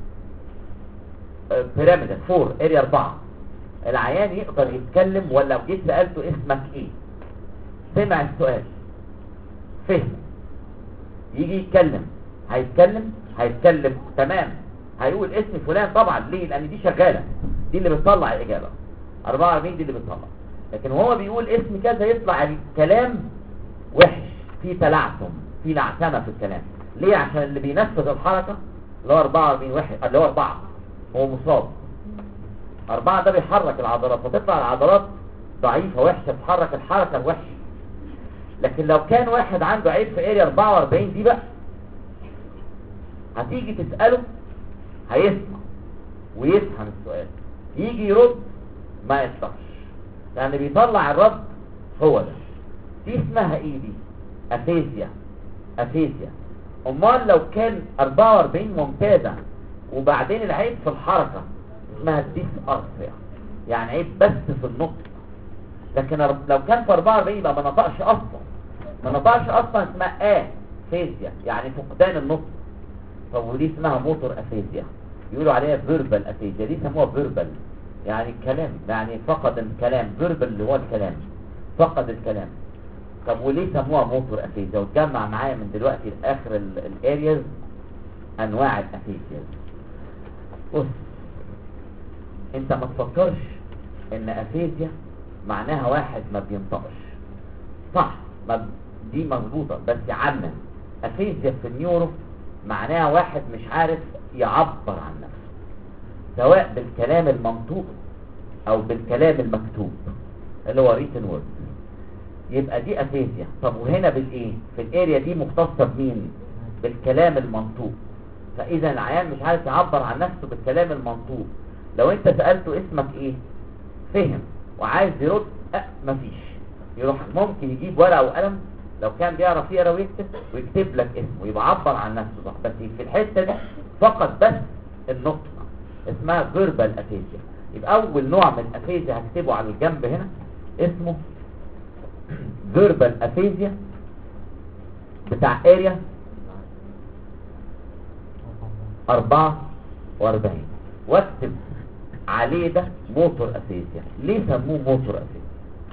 بيراميد 4 اريا 4، العيان يقدر يتكلم؟ ولا لو جيت سالته اسمك ايه، سمع السؤال فهم، يجي يتكلم، هيتكلم تمام، هيقول اسم فلان طبعا. ليه؟ لان دي شغاله، دي اللي بتطلع الاجابه 44 دي اللي بتطلع. لكن وهو بيقول اسم كذا يطلع الكلام وحش، في تلعثم، في نعسمه في الكلام. ليه؟ عشان اللي بينفذ الحركه اللي هو 44 واحد اللي هو 4 هو مصاب. 4 ده بيحرك العضلات، فتطلع العضلات ضعيفه وحشه، تحرك الحركه الوحشه. لكن لو كان واحد عنده عيب في اريا 44 دي بقى، هتيجي تساله هيسمع ويفهم السؤال، يجي يرد ما يصدقش، يعني بيطلع الرد هو ده. دي اسمها ايه دي؟ افيزيا. امال لو كان 44 ممتازه وبعدين العيب في الحركه اسمها ديسارثيا، يعني عيب بس في النطق. لكن لو كان في 44 يبقى ما نطقش اصلا، اسمها افيزيا، يعني فقدان النطق. طب ودي اسمها موتور افيزيا، يقولوا عليها فيربال افيزيا. دي سموها فيربال يعني الكلام، يعني فقد الكلام. فيربال اللي هو الكلام، فقد الكلام. طب وليه سموها موتور افيزيا؟ وتجمع معايا من دلوقتي لاخر الارياز انواع الافيزيا. بص، انت ما تفكرش ان افيزيا معناها واحد ما بينطقش، صح؟ دي مظبوطه، بس عامه افيزيا في النيورو معناها واحد مش عارف يعبر عن نفسه، سواء بالكلام المنطوق او بالكلام المكتوب اللي هو written word، يبقى دي افيزيا. طب وهنا بالايه؟ في الاريا دي مختصه بمين؟ بالكلام المنطوق. فاذا العيان مش عارف يعبر عن نفسه بالكلام المنطوق. لو انت سالته اسمك ايه فهم وعايز يرد مفيش، يروح ممكن يجيب ورقه وقلم لو كان بيعرف يقرا ويكتب لك اسمه، يبقى عبر عن نفسه صح. بس في الحته دي فقط بس النطق، اسمها فيربال افيزيا. يبقى اول نوع من الافيزيا هكتبه على الجنب هنا اسمه فيربال افيزيا بتاع اريا 44، واكتب عليه ده موتور افيزيا. ليه سموه موتور افيزيا؟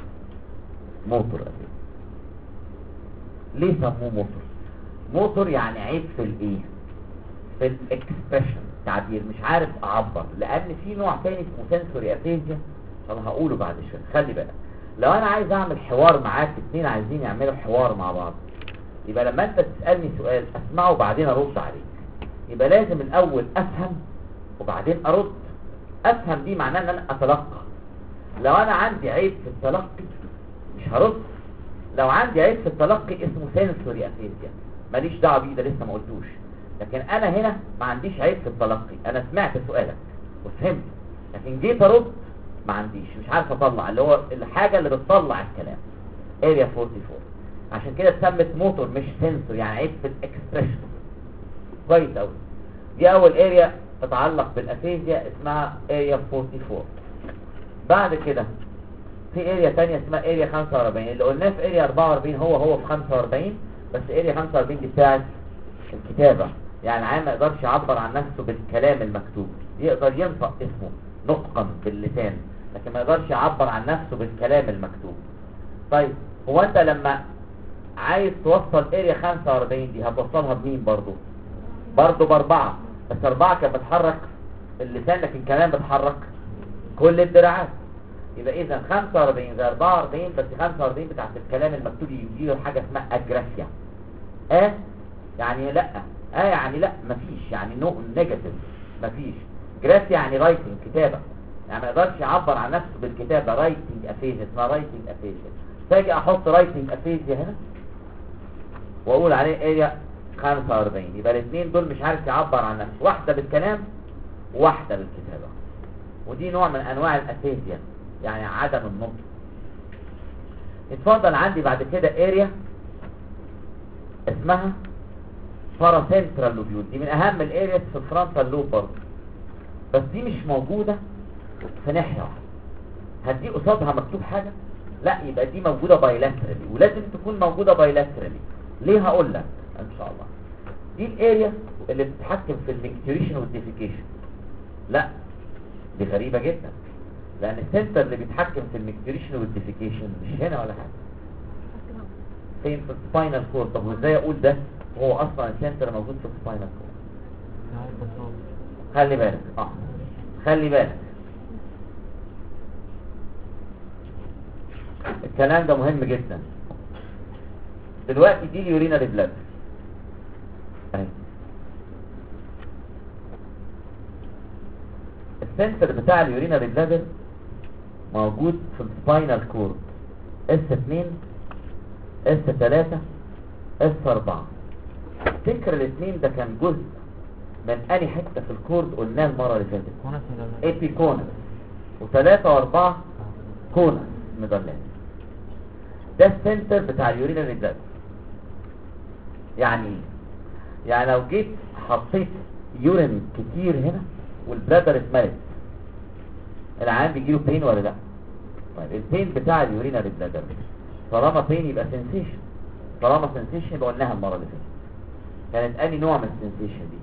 ليه سموه موتور يعني عيب في الايه؟ في الاكسبريشن، تعبير، مش عارف اعبر. لان في نوع تاني اسمه سنسوري افيزيا، طب هقوله بعد شويه. خلي بالك، لو انا عايز اعمل حوار معاك، اتنين عايزين يعملوا حوار مع بعض، يبقى لما انت تسالني سؤال اسمعه وبعدين ارد عليك. يبقى لازم الاول افهم وبعدين ارد. افهم دي معناه ان انا اتلقى. لو انا عندي عيب في التلقي مش هرد. لو عندي عيب في التلقي اسمه سنسوري افيزيا، ماليش دعوه بيه، ده لسه ما قلتوش. لكن انا هنا ما عنديش عيب في التلقي، انا سمعت سؤالك وفهمت، لكن جيت ارد ما عنديش، مش عارف اطلع اللي هو الحاجه اللي بتطلع الكلام، اريا 44. عشان كده اتسمت موتور مش سنسور، يعني عيب في الاكسبريشن. كويس قوي. دي اول اريا تتعلق بالافيزيا اسمها اريا 44. بعد كده في اريا تانية اسمها اريا 45. اللي قلناه في اريا 44 هو في 45، بس اريا 45 دي بتاعت الكتابة، يعني العيان ما يقدرش يعبر عن نفسه بالكلام المكتوب، يقدر ينطق اسمه نطقا باللسان لكن ما يقدرش يعبر عن نفسه بالكلام المكتوب. طيب هو انت لما عايز توصل اريا 45 دي هتوصلها بمين؟ برضه باربعة، بس 4 كانت بتحرك اللسان لكن كمان بتحرك كل الدراعات. يبقى اذا 45 زي 44 بس 45 بتاعت الكلام المكتوب يجي له حاجه اسمها اجراسيا. يعني لا، يعني لا مفيش، يعني نو نيجاتيف مفيش. جراسيا يعني رايتنج كتابه، يعني ما يقدرش يعبر عن نفسه بالكتابه، رايتنج افيجيا اسمها رايتنج افيجيا. فاجي احط رايتنج افيجيا هنا واقول عليه اريا 45، يبقى الاثنين دول مش عارف يعبر عن نفسه، واحده بالكلام وواحده بالكتابه، ودي نوع من انواع الافيجيا يعني عدم النطق. اتفضل عندي بعد كده اريا اسمها باراسنترال لوبيول، دي من اهم الارياس في الفرونتال لوب برضه، بس دي مش موجوده في ناحيه واحده. هدي قصادها مكتوب حاجه؟ لا، يبقى دي موجوده بايلاترالي، ولازم تكون موجوده بايلاترالي. ليه؟ هقول لك ان شاء الله. دي الاريا اللي بتتحكم في الميكتوريشن والديفيكيشن. لا، دي غريبه جدا، لان السنتر اللي بيتحكم في الميكتوريشن والديفيكيشن مش هنا ولا حاجه، فين؟ في السباينال كورد. طب وازاي اقول ده هو اصلا السنتر موجود في السباينال كورد؟ خلي بالك خلي بالك الكلام ده مهم جدا. دلوقتي دي اليورينال بلاد اهي، السنتر بتاع اليورينال بلاد موجود في السباينال كورد S2 S3 S4. تذكر الاثنين ده كان جزء من انهي حته في الكورد؟ قلناه المره اللي فاتت ايبيكونس، و3 و4 كونس مدلات. ده السنتر بتاع اليورينال بلاد. يعني ايه؟ يعني لو جيت حطيت يورين كتير هنا والبلادر اتملت، العيان بيجيله بين ولا لا؟ طيب البين بتاع اليورينال بلادر طالما بين يبقى سنسيشن، طالما سنسيشن يبقى قلناها المره اللي فاتت. كانت انهي نوع من السنسيشن دي؟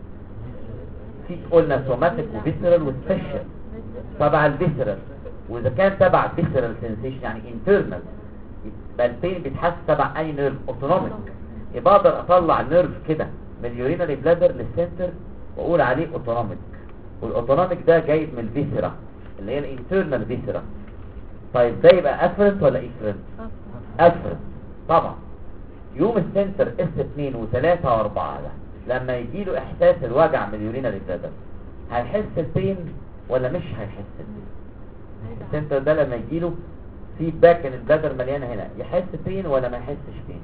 في قلنا سوماتيك وفيسرال وسبيشال. تبع الفيسرال، واذا كان تبع فيسرال سنسيشن يعني انترنال، يبقى البين بيتحس تبع اي نيرف؟ اوتونوميك. يبقى اقدر اطلع نيرف كده من اليورينال بلادر للسنتر واقول عليه اوتونوميك، والاوتونوميك ده جاي من الفيسرا اللي هي الانترنال فيسرا. طيب ده يبقى افرنت ولا افرنت؟ افرنت طبعا. يوم السنتر S2 و3 و4 ده لما يجي له احساس الوجع من اليورينال بلادر هيحس البين ولا مش هيحس البين؟ السنتر ده لما يجي له فيدباك ان البلادر مليانه هنا يحس بين ولا ما يحسش بين؟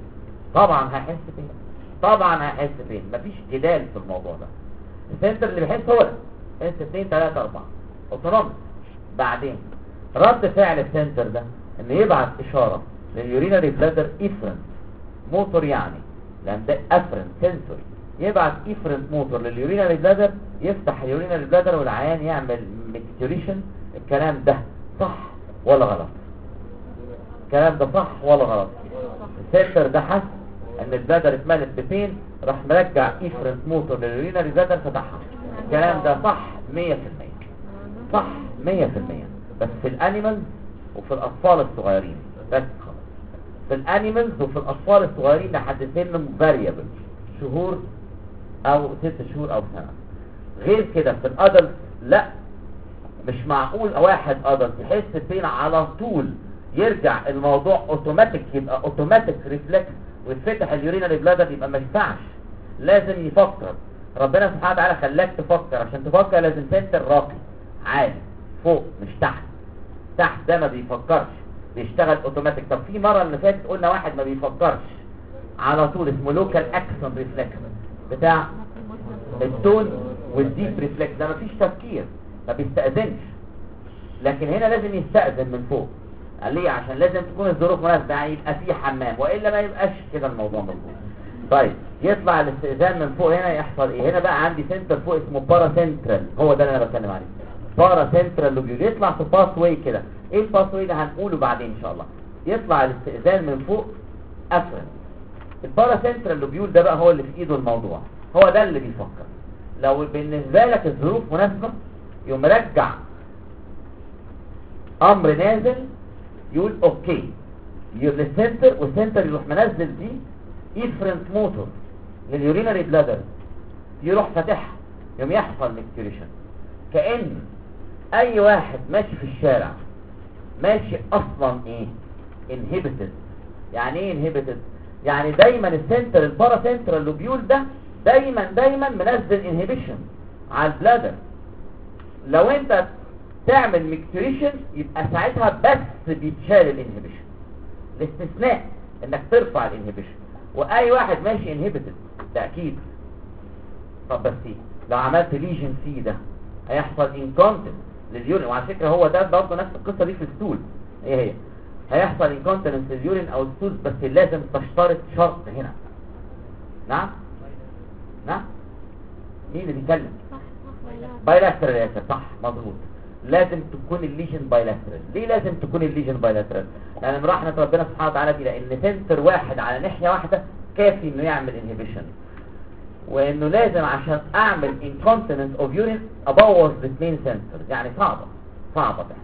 طبعا هيحس بين، طبعا هيحس بين، مفيش جدال في الموضوع ده. السنتر اللي بيحس هو ده S2 3 4 اوتونوميك. بعدين رد فعل السنتر ده انه يبعت اشاره لليورينال بلادر افرنت موتور، يعني لان ده افرنت سنسوري، يبعت افرنت موتور لليورينال بلادر يفتح اليورينال بلادر والعيان يعمل ميكتوريشن. الكلام ده صح ولا غلط؟ الكلام ده صح ولا غلط؟ السنتر ده حس ان البلادر اتملت ببين، راح مرجع افرنت موتور لليورينال بلادر فتحها. الكلام ده صح 100%، صح 100%، بس في الانيمالز وفي الاطفال الصغيرين بس. خلاص في الانيمالز وفي الاطفال الصغيرين لحد سن فاريبل، شهور او 6 شهور او سنه. غير كده في الادلت لا، مش معقول واحد ادلت يحس بين على طول يرجع الموضوع اوتوماتيك، يبقى اوتوماتيك ريفلكس ويتفتح اليورينال بلادر، يبقى ما ينفعش، لازم يفكر. ربنا سبحانه وتعالى خلاك تفكر، عشان تفكر لازم سنتر راقي عالي فوق مش تحت. تحت ده ما بيفكرش، بيشتغل اوتوماتيك. طب في مره اللي فاتت قلنا واحد ما بيفكرش على طول اسمه لوكال اكسون ريفلكس بتاع التون والديب ريفلكس، ده مفيش تفكير ما بيستأذنش، لكن هنا لازم يستأذن من فوق. قال ليه؟ عشان لازم تكون الظروف مناسبه، يعني يبقى في حمام، والا ما يبقاش كده الموضوع موجود. طيب يطلع الاستئذان من فوق، هنا يحصل ايه؟ هنا بقى عندي سنتر فوق اسمه بارا سنترال، هو ده اللي انا بتكلم عليه، بارا سنترال لوبيول. يطلع في باس واي كده. ايه الباس واي ده؟ هنقوله بعدين ان شاء الله. يطلع الاستئذان من فوق افرنت، الباراسنترال لوبيول ده بقى هو اللي في ايده الموضوع، هو ده اللي بيفكر. لو بالنسبه لك الظروف مناسبه يقوم مرجع امر نازل يقول اوكي للسنتر، والسنتر يروح منزل دي افرنت موتور لليورينري بلادر، يروح فاتحها يوم يحصل ميكتوريشن. كأن اي واحد ماشي في الشارع ماشي اصلا ايه انهبيتد. يعني ايه انهبيتد؟ يعني دايما السنتر الباراسنترال لوبيول ده دايما منزل انهبيشن على البلادر. لو انت تعمل ميكتوريشن يبقى ساعتها بس بيتشال الانهبيشن، الاستثناء انك ترفع الانهبيشن. واي واحد ماشي انهبيتد ده اكيد. طب بس لو عملت ليجن سي ده هيحصل انكونتنس لليورين، وعلى فكره هو ده برضه نفس القصه دي في الستول، هي هيحصل انكونتنس لليورين او الستول، بس لازم تشترط شرط هنا. نعم مين اللي بيتكلم؟ بايلاترال يا سيدي، صح مظبوط. لازم تكون الليجن بايلاترال. ليه لازم تكون الليجن بايلاترال؟ لان من رحمه ربنا سبحانه وتعالى دي لان سنتر واحد على ناحيه واحده كافي انه يعمل انهبيشن، وانه لازم عشان اعمل انكونتيننس اوف يورين ابوظ الاثنين سنتر، يعني صعبه ده.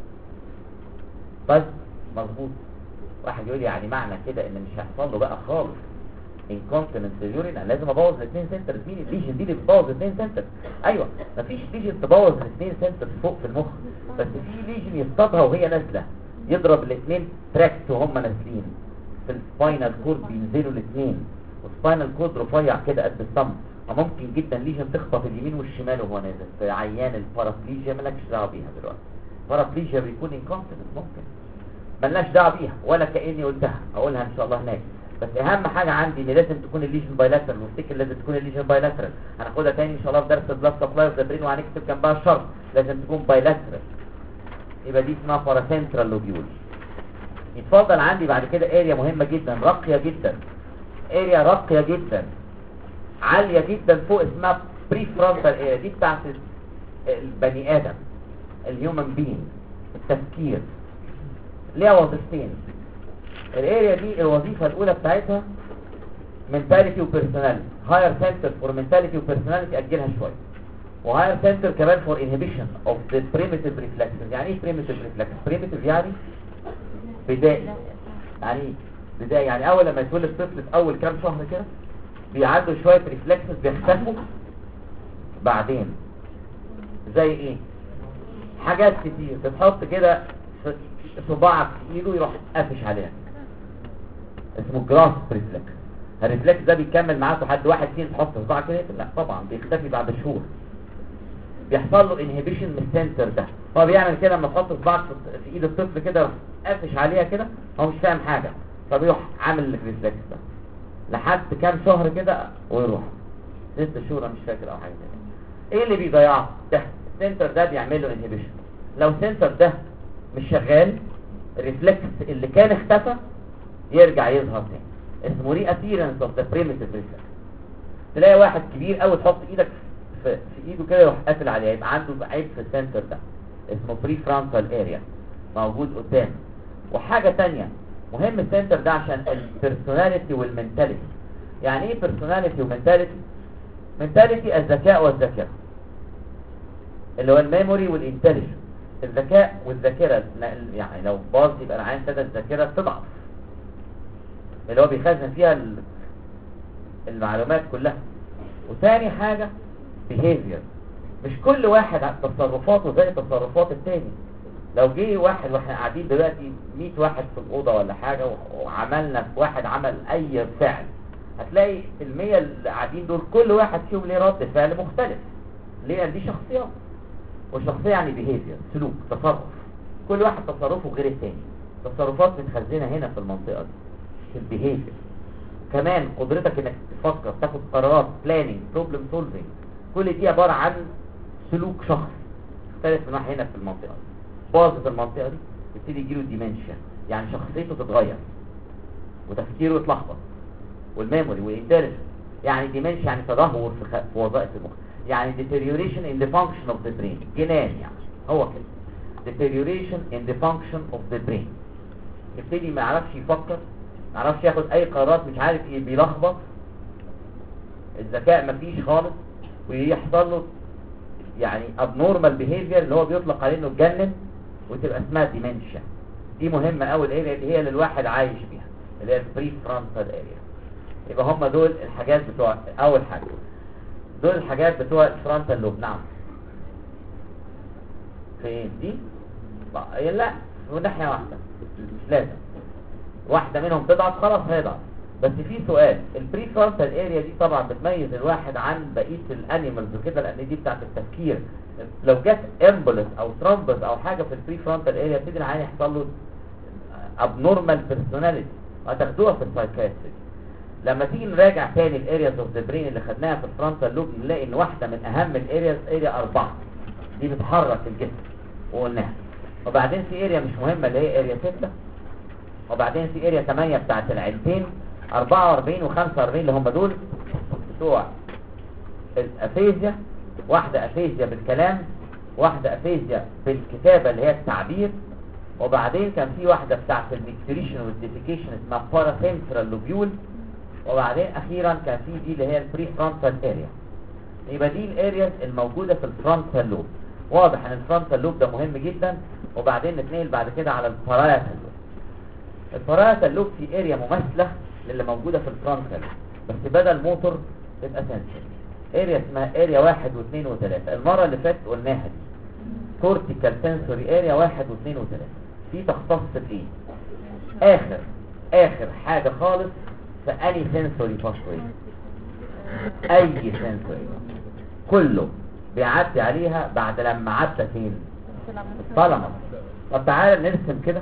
بس مظبوط. واحد يقول لي يعني معنى كده ان مش هيحصل له بقى خالص انكونتيننس اليورين، انا لازم ابوظ الاثنين سنتر. مين الليجن دي اللي بتبوظ الاثنين سنتر؟ ايوه، مفيش ليجن تبوظ الاثنين سنتر فوق في المخ، بس في ليجن يصطادها وهي نازله يضرب الاثنين تراكت وهم نازلين في السباينال كورد، بينزلوا الاثنين، والسباينال كورد رفيع كده قد الصمت، وممكن جدا ليجن تخبط اليمين والشمال وهو نازل. في عيان البارابليجيا مالكش دعوه بيها دلوقتي. البارابليجيا بيكون انكونتيننس ممكن، ملناش دعوه بيها ولا كاني قلتها، هقولها ان شاء الله هناك. بس اهم حاجه عندي ان لازم تكون الليجن بايلاترال، وافتكر لازم تكون الليجن بايلاترال. هناخدها تاني ان شاء الله في درس البلاد سبلاي اوف ذا برين، وهنكتب جنبها الشرط لازم تكون بايلاترال. يبقى دي اسمها باراسنترال لوبيول. يتفضل عندي بعد كده اريا مهمه جدا، راقيه جدا، اريا راقيه جدا عاليه جدا فوق، اسمها بري فرونتال اريا. دي بتاعت البني ادم، الهيومن بين، التفكير. ليها وظيفتين. الاريا دي الوظيفه الاولى بتاعتها mentality وبيرسوناليتي. هاير سنتر فور mentality وبيرسوناليتي اجلها شويه، وهاير سنتر كمان فور inhibition of the primitive reflexes. يعني ايه primitive reflexes؟ primitive يعني بدائي. يعني ايه بدائي؟ يعني اول لما يتولد الطفل في اول كام شهر كده بيعدوا شويه ريفلكسز بيختفوا بعدين. زي ايه؟ حاجات كتير بتحط كده صباعك في ايده يروح قافش عليها، اسمه جراس ريفلكس. الريفلكس ده بيكمل معاك لحد واحد فين تحط صباعك كده؟ لا طبعا بيختفي بعد شهور. بيحصل له انهبيشن من السنتر ده. هو بيعمل كده لما تحط صباعك في ايد الطفل كده يروح قافش عليها كده، هو مش فاهم حاجه، فبيروح عامل الريفلكس ده لحد كام شهر كده ويروح 6 شهور مش فاكر او حاجه كده. ايه اللي بيضيعه؟ ده السنتر ده بيعمل له انهبيشن. لو السنتر ده مش شغال الريفلكس اللي كان اختفى يرجع يظهر تاني، اسمه ري ابيرنس اوف ذا بريميتيف ريفلكس. تلاقي واحد كبير قوي تحط ايدك في ايده كده يروح قافل عليها، يبقى عنده عيب في السنتر ده اسمه بري فرونتال اريا موجود قدام. وحاجه تانية مهم السنتر ده عشان البيرسوناليتي والمنتاليتي. يعني ايه بيرسوناليتي ومنتاليتي؟ منتاليتي الذكاء والذاكره، اللي هو الميموري والانتليجنس. الذكاء والذاكره يعني لو باظ يبقى العين ابتدى الذاكره تضعف، اللي هو بيخزن فيها المعلومات كلها. وثاني حاجه behavior. مش كل واحد تصرفاته زي تصرفات التاني. لو جه واحد واحنا قاعدين دلوقتي 100 واحد في الاوضه ولا حاجه وعملنا واحد عمل اي فعل، هتلاقي ال100 اللي قاعدين دول كل واحد فيهم ليه رد فعل مختلف. ليه؟ دي شخصيات، والشخصيه يعني behavior، سلوك، تصرف. كل واحد تصرفه غير التاني. تصرفات متخزنه هنا في المنطقه دي في البيهيفير. كمان قدرتك انك تفكر، تاخد قرارات، بلاننج، بروبلم سولفينج، كل دي عباره عن سلوك شخص مختلف من واحد هنا في المنطقه دي. باظت المنطقه دي يبتدي يجيله ديمنشيا، يعني شخصيته تتغير وتفكيره يتلخبط، والميموري والانتليجنس. يعني ديمنشيا يعني تدهور في وظائف المخ، يعني deterioration in the function of the brain، جنان يعني هو كده deterioration in the function of the brain. يبتدي ما يعرفش يفكر، معرفش ياخد اي قرارات، مش عارف ايه، بيلخبط، الذكاء مفيش خالص، ويحصل له يعني abnormal behavior اللي هو بيطلق عليه انه اتجنن، وتبقى اسمها dementia. دي مهمة قوي الاريا دي، هي اللي الواحد عايش بيها، اللي هي البري فرونتال اريا. يبقى هم دول الحاجات بتوع اول حاجة، دول الحاجات بتوع الفرونتال لوب. نعم فين دي؟ لا من ناحية واحدة، مش لازم واحدة منهم تضعف خلاص هيضعف. بس في سؤال، البري فرونتال اريا دي طبعا بتميز الواحد عن بقية الانيمالز وكده، لان دي بتاعت التفكير. لو جت امبولس او ترومبس او حاجة في البري فرونتال اريا بتدي العين يحصل له abnormal personality، هتاخدوها في السايكاتري. لما تيجي نراجع تاني الارياز اوف ذا برين اللي خدناها في الفرونتال لوب، نلاقي ان واحدة من اهم الارياز اريا 4 دي بتحرك الجسم وقلناها. وبعدين في اريا مش مهمة اللي هي اريا 6، وبعدين في اريا 8 بتاعت العيلتين 44 و45 اللي هم دول بتوع الافيزيا. واحدة افيزيا بالكلام، واحدة افيزيا بالكتابة اللي هي التعبير، وبعدين كان في واحدة بتاعت الميكتريشن والديفيكيشن اسمها باراسنترال لوبيول، وبعدين اخيرا كان في دي اللي هي البري فرونتال اريا. يبقى دي الارياز الموجودة في الفرونتال لوب. واضح ان الفرونتال لوب ده مهم جدا. وبعدين نتنقل بعد كده على الباراتال لوب. الباراتال لوب في اريا مماثلة للي موجودة في الفرونتال، بس بدل موتور تبقى سنسوري. اريا اسمها اريا 1 و2 و3. المرة اللي فاتت قلناها دي كورتيكال سنسوري اريا 1 و2 و3. دي تختص بايه؟ اخر حاجة خالص في اني سنسوري باثوي، اي سنسوري كله بيعدي عليها بعد لما عدى فين؟ الثالاموس. طب تعالى نرسم كده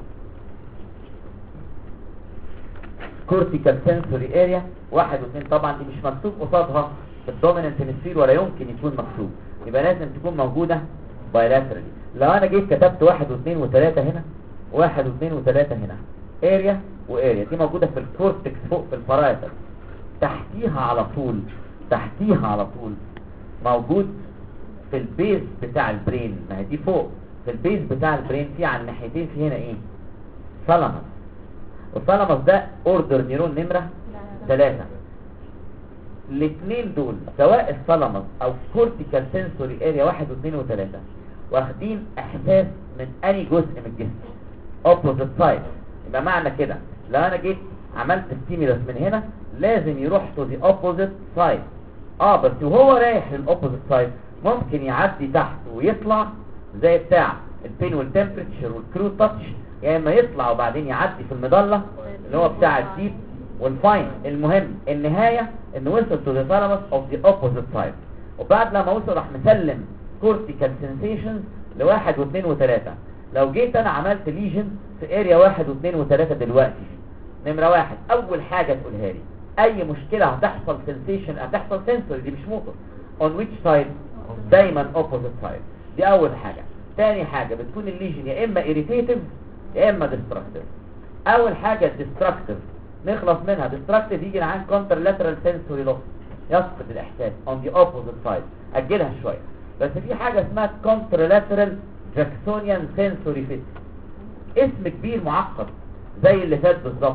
كورتيكال سنسوري اريا 1 و2. طبعا دي مش مكتوب قصادها الدوميننت هيمسفير ولا يمكن يكون مكتوب، يبقى لازم تكون موجودة بايلاترالي. لو انا جيت كتبت 1 و2 و3 هنا، 1 و2 و3 هنا، اريا واريا دي موجودة في الكورتكس فوق في الباراتال. تحتيها على طول موجود في البيز بتاع البرين. ما هي دي فوق في البيز بتاع البرين، في على الناحيتين في هنا ايه؟ ثالاموس. والثالاموس ده اوردر نيرون نمرة 3. الاثنين دول سواء الثالاموس او كورتيكال سنسوري اريا 1 و2 و3 واخدين احساس من اي جزء من الجسم اوبوزيت سايد. يبقى معنى كده لو انا جيت عملت ستيمولس من هنا لازم يروح تو ذا اوبوزيت سايد. بس وهو رايح للاوبوزيت سايد ممكن يعدي تحت ويطلع زي بتاع البين والتمبريتشر والكرو تاتش، يا اما يطلع وبعدين يعدي في المظله اللي هو بتاع الديب والفاين. المهم النهايه انه وصل تو ذا ثالاموس اوف ذا اوبوزيت سايد. وبعد لما وصل راح مسلم كورتيكال سنسيشنز ل1 و2 و3. لو جيت انا عملت ليجن في اريا 1 و2 و3 دلوقتي، نمره 1 اول حاجه تقولها لي اي مشكله هتحصل سنسيشن هتحصل سنسوري، دي مش موتور. on which side؟ دايما opposite side. دي اول حاجه. تاني حاجه بتكون الليجن يا اما irritative يا اما destructive. اول حاجه destructive نخلص منها. destructive يجي عن contralateral sensory loss، يفقد الاحساس on the opposite side. اجلها شويه. بس في حاجه اسمها contralateral Jacksonian sensory fit، اسم كبير معقد زي اللي فات بالظبط.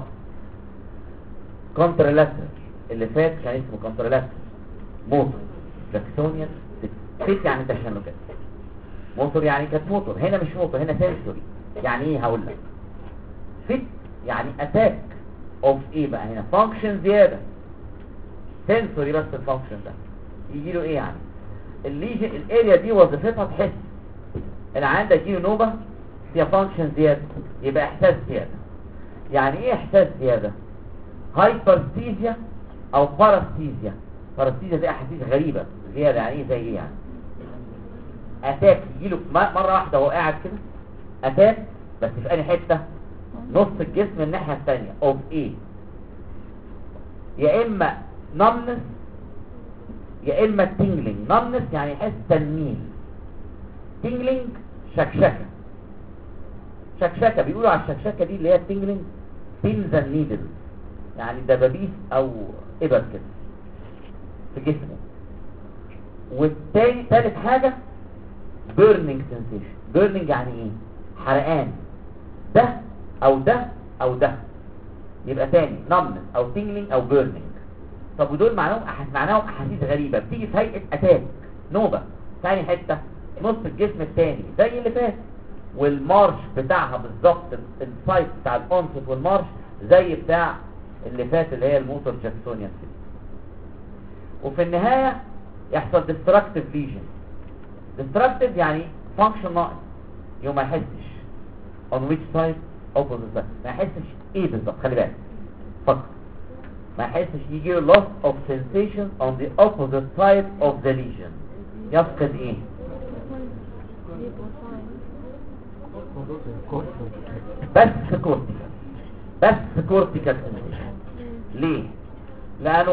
contralateral اللي فات كان اسمه contralateral موتور، جاكسونيان فيت يعني تشنجات. موتور يعني كانت موتور، هنا مش موتور، هنا سنسوري. يعني ايه؟ هقول لك. فيت يعني اتاك اوف ايه بقى هنا؟ فانكشن زياده. سنسوري بس الفانكشن ده يجي له ايه يعني؟ الليجن الاريا دي وظيفتها تحس العيان ده يجيله نوبه فيها فانكشن زياده، يبقى احساس زياده. يعني ايه احساس زياده؟ هايبرستيزيا او باراستيزيا. باراستيزيا دي احاسيس غريبه زياده. يعني ايه؟ زي ايه يعني؟ اتاك يجيله مره واحده وهو قاعد كده، اتاك بس في اي حته؟ نص الجسم الناحيه الثانيه اوف ايه؟ يا اما نمنس يا اما تينجلينج. نمنس يعني يحس تنميل، تينجلينج شكشكه. بيقولوا على الشكشكه دي اللي هي التينجلينج بينز اند نيدل، يعني دبابيس او ابر كده في جسمه. والتاني ثالث حاجه بيرنينج سنسيشن. بيرنينج يعني ايه؟ حرقان. ده او ده او ده، يبقى تاني numbness او tingling او burning. طب ودول معناهم احاسيس غريبة بتيجي في هيئة اتاك، نوبة. ثاني حتة نص الجسم الثاني زي اللي فات، والمارش بتاعها بالظبط، السايت بتاع الانصت والمارش زي بتاع اللي فات اللي هي الموتور جاكسونيان. وفي النهاية يحصل destructive lesion. destructive يعني function ناقص، يوم ما يحسش on which side opposite side، ما يحسش ايه بالظبط، خلي بالك فكر، ما يحسش، يجي له loss of sensation on the opposite side of the lesion. يفقد ايه؟ بس كورتيكال، بس كورتيكال sensation. ليه؟ لان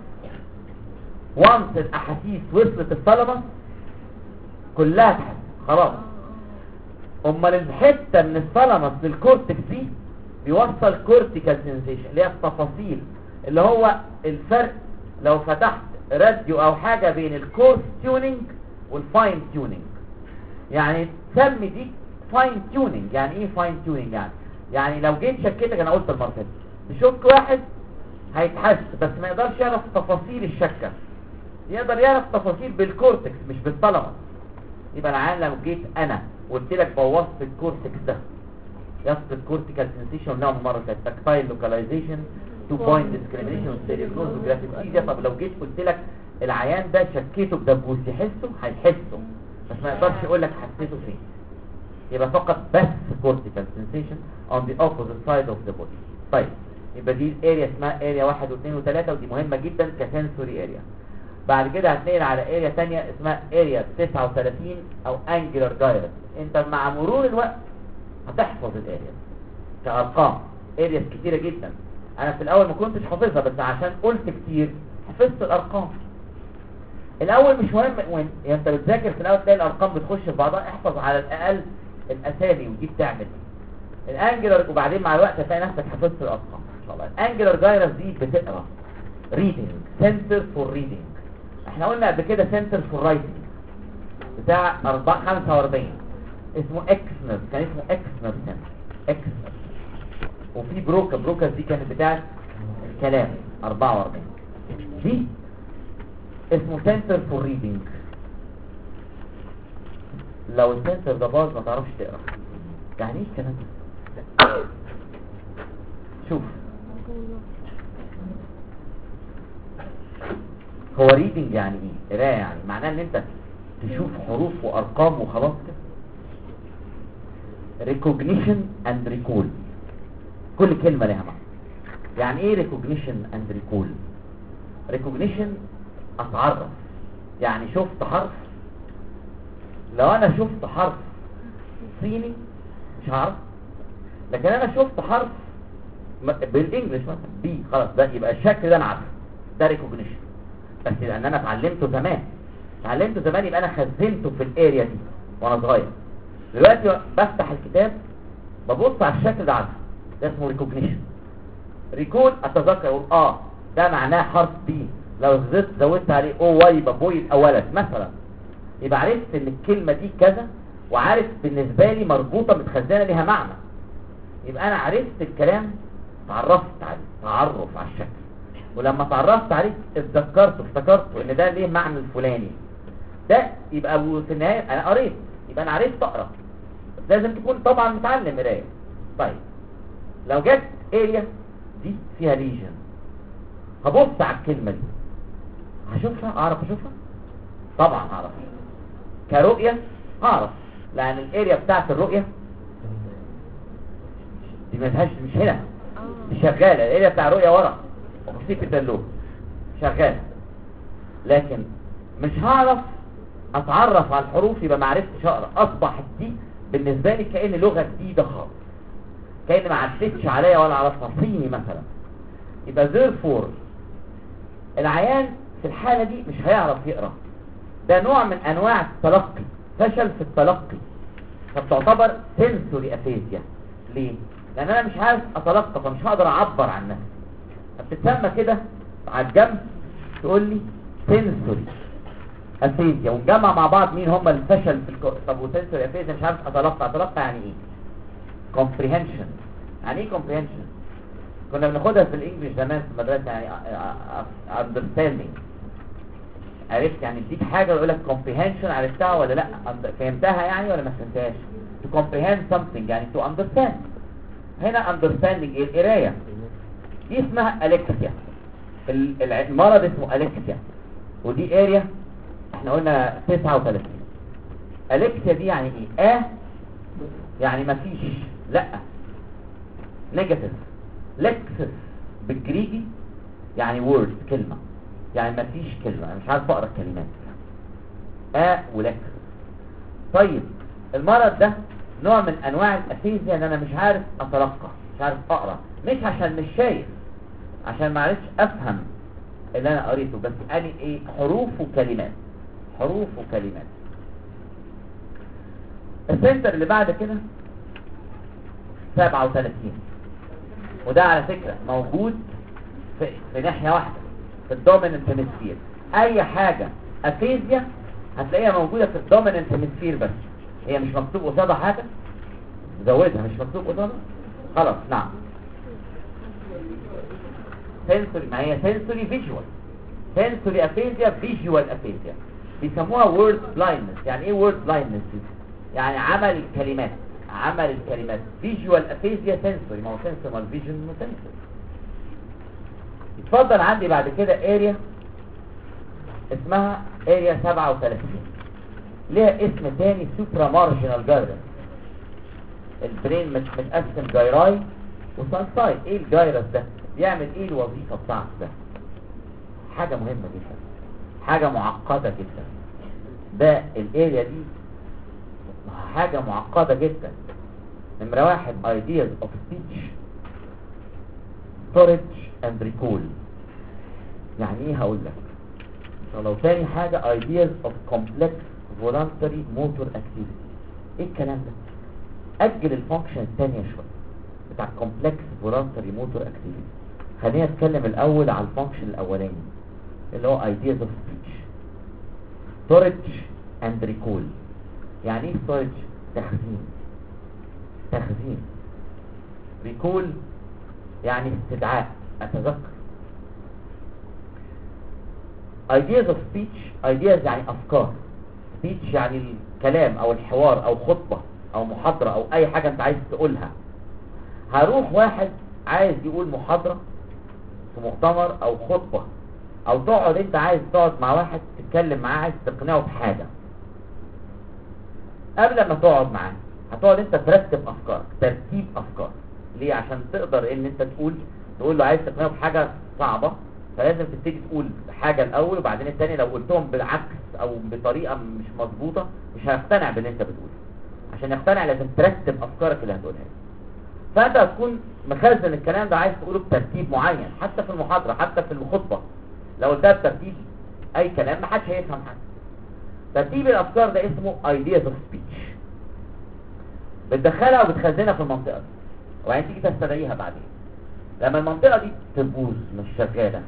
once الاحاسيس وصلت الثالاموس كلها تحس خلاص. امال الحته من الثالاموس للكورتكس دي بيوصل كورتيكال سنسيشن اللي هي التفاصيل، اللي هو الفرق لو فتحت راديو او حاجه بين الكورس تيونينج والفاين تيونينج. يعني تسمي دي فاين تيونينج. يعني ايه فاين تيونينج؟ يعني لو جيت شكيتك، انا قلت المره اللي فاتت تشك واحد هيتحس بس ما يقدرش يعرف تفاصيل الشكه، يقدر يعرف تفاصيل بالكورتكس مش بالثالاموس. يبقى العيان لو جيت انا وقلت لك بوظت الكورتكس ده، يفقد كورتيكال سنسيشن نوع من مره ثانيه، تاكتايل لوكاليزيشن، تو بوينت ديسكريميشن وستيريوجنوز وجرافيكسيا. طب لو جيت قلت لك العيان ده شكيته بدبوس، يحسه هيحسه بس ما يقدرش يقول لك حسيته فين. يبقى فقط بس كورتيكال سنسيشن on the opposite side of the body. طيب يبقى دي الاريا اسمها اريا 1 و2 و3، ودي مهمه جدا كسنسوري اريا. بعد كده هتنقل على اريا ثانيه اسمها اريا 39 او انجلر جايرس. انت مع مرور الوقت هتحفظ الاريا كارقام، ارياس كتيره جدا. انا في الاول ما كنتش حافظها بس عشان قلت كتير حفظت الارقام. الاول مش مهم، وين يعني انت بتذاكر في الاول تلاقي الارقام بتخش في بعضها، احفظ على الاقل الاسامي ودي بتعمل الانجلر، وبعدين مع الوقت هتلاقي نفسك حفظت الارقام ان شاء الله. الانجلر جايرس دي بتقرا ريدنج، سنتر فور ريدنج. احنا قلنا قبل كده سنتر فور رايتنج بتاع 45 اسمه اكسنر، كان اسمه اكسنر سنتر، اكسنر. وفي بروكا دي كانت بتاعت الكلام 44. دي اسمه سنتر فور ريدنج. لو السنتر ده باظ ما تعرفش تقرا. يعني ايه الكلام ده؟ شوف، هو ريدنج يعني ايه؟ قرايه، يعني معناه ان انت تشوف حروف وارقام وخلاص كده. ريكوجنيشن اند ريكول، كل كلمه لها معنى. يعني ايه ريكوجنيشن اند ريكول؟ ريكوجنيشن اتعرف، يعني شفت حرف، لو انا شفت حرف صيني مش هعرف، لكن انا شفت حرف بالانجلش مثلا بي، خلاص ده يبقى الشكل ده انا عارفه، ده ريكوجنيشن. بس لان انا اتعلمته زمان يبقى انا خزنته في الاريا دي وانا صغير. دلوقتي بفتح الكتاب ببص على الشكل ده عارفه، ده اسمه ريكوجنيشن. ريكول اتذكر اقول ده معناه حرف بي، لو زودت عليه او واي يبقى بوي يبقى ولد مثلا، يبقى عرفت ان الكلمه دي كذا، وعارف بالنسبه لي مربوطه متخزنه ليها معنى. يبقى انا عرفت الكلام، تعرفت عليه، تعرف على الشكل، ولما تعرفت عليه افتكرته ان ده ليه معنى الفلاني ده. يبقى في النهايه انا قريت، يبقى انا عرفت اقرا. لازم تكون طبعا متعلم قرايه. طيب لو جت اريا دي فيها ليجن، هبص على الكلمه دي هشوفها، اعرف اشوفها طبعا، اعرف كرؤيه، اعرف لان الاريا بتاعت الرؤيه دي مش هنا، مش شغاله. الاريا بتاع الرؤيه ورا وخصيص الدلوب شغاله، لكن مش هعرف اتعرف على الحروف، يبقى ما عرفتش اقرا. اصبحت دي بالنسبه لي كأن لغه جديده خالص، كأن ما عدتش عليا ولا اعرفها، صيني مثلا. يبقى therefore العيان في الحاله دي مش هيعرف يقرا. ده نوع من انواع التلقي، فشل في التلقي، فبتعتبر سنسوري افيزيا. ليه؟ لان انا مش عارف اتلقى، فمش هقدر اعبر عن نفسي. فبتتسمى كده على الجنب تقول لي سنسوري افيزيا، ونجمع مع بعض مين هم الفشل في طب وسنسوري افيزيا مش عارف اتلقى يعني ايه؟ كومبريهنشن. يعني ايه كومبريهنشن؟ كنا بناخدها في الانجليش زمان في المدرسه، يعني understanding. عرفت يعني اديك حاجه ويقول لك comprehension، عرفتها ولا لا؟ فهمتها يعني ولا ما فهمتهاش؟ to comprehend something يعني to understand. هنا understanding ايه؟ القرايه دي اسمها اليكسيا. المرض اسمه اليكسيا، ودي اريا احنا قلنا 39. اليكسيا دي يعني ايه؟ يعني مفيش، لا، نيجاتيف. لكسس بالجريكي يعني وورد، كلمه، يعني مفيش كلمه، انا مش عارف اقرا الكلمات ولكس. طيب المرض ده نوع من انواع الافيزيا، ان انا مش عارف اتلقى، مش عارف اقرا، مش عشان مش شايف، عشان ما عرفتش افهم اللي انا قريته، بس قالي ايه؟ حروف وكلمات، حروف وكلمات. السنتر اللي بعد كده 37، وده على فكرة موجود في ناحية واحدة في الدوميننت هيمسفير. اي حاجة افيزيا هتلاقيها موجودة في الدوميننت هيمسفير، بس هي مش مكتوب قصادها حاجة، زودها، مش مكتوب قصادها خلاص. نعم، سنسوري، ما هي سنسوري فيجوال، سنسوري افيزيا، فيجوال افيزيا، بيسموها وورد بلايندنس. يعني ايه وورد بلايندنس؟ يعني عمل الكلمات، عمل الكلمات. فيجوال افيزيا سنسوري، ما هو سنسوري، ما الفيجن سنسوري. اتفضل عندي بعد كده اريا اسمها اريا 37، ليها اسم تاني سوبرا مارجنال جايرس. البرين متقسم جايراي وسانسايد. ايه الجايرس ده؟ بيعمل ايه الوظيفه بتاعته ده؟ حاجه مهمه جدا، حاجه معقده جدا. ده الاريا دي حاجه معقده جدا. نمره واحد ideas of speech, storage and recall. يعني ايه؟ هقول لك. لو تاني حاجه ideas of complex voluntary motor activity. ايه الكلام ده؟ اجل الفانكشن الثانيه شويه بتاع complex voluntary motor activity. خلينا نتكلم الاول على الفانكشن الاولاني اللي هو ideas of speech, storage and recall. يعني ايه storage؟ تخزين، تخزين. recall يعني استدعاء، اتذكر. ideas of speech، ideas يعني افكار، speech يعني الكلام او الحوار او خطبة او محاضرة او اي حاجة انت عايز تقولها. هروح واحد عايز يقول محاضرة في مؤتمر او خطبة، او تقعد انت عايز تقعد مع واحد تتكلم معاه، عايز تقنعه بحاجة. قبل ما تقعد معاه هتقعد انت ترتب افكار، ترتيب افكار. ليه؟ عشان تقدر ان انت تقول له عايز تقنعه بحاجة صعبة، فلازم تبتدي تقول حاجة الاول وبعدين الثاني. لو قلتهم بالعكس او بطريقة مش مظبوطة مش هيقتنع باللي انت بتقوله. عشان يقتنع لازم ترتب افكارك اللي هتقولها. فانت هتكون مخزن الكلام ده، عايز تقوله بترتيب معين، حتى في المحاضرة، حتى في الخطبة. لو قلتها بترتيب اي كلام محدش هيفهم حاجة. ترتيب الافكار ده اسمه ideas of speech. بتدخلها وبتخزنها في المنطقة دي، وبعدين تيجي تستدعيها بعدين. لما المنطقة دي تبوظ مش شغالة،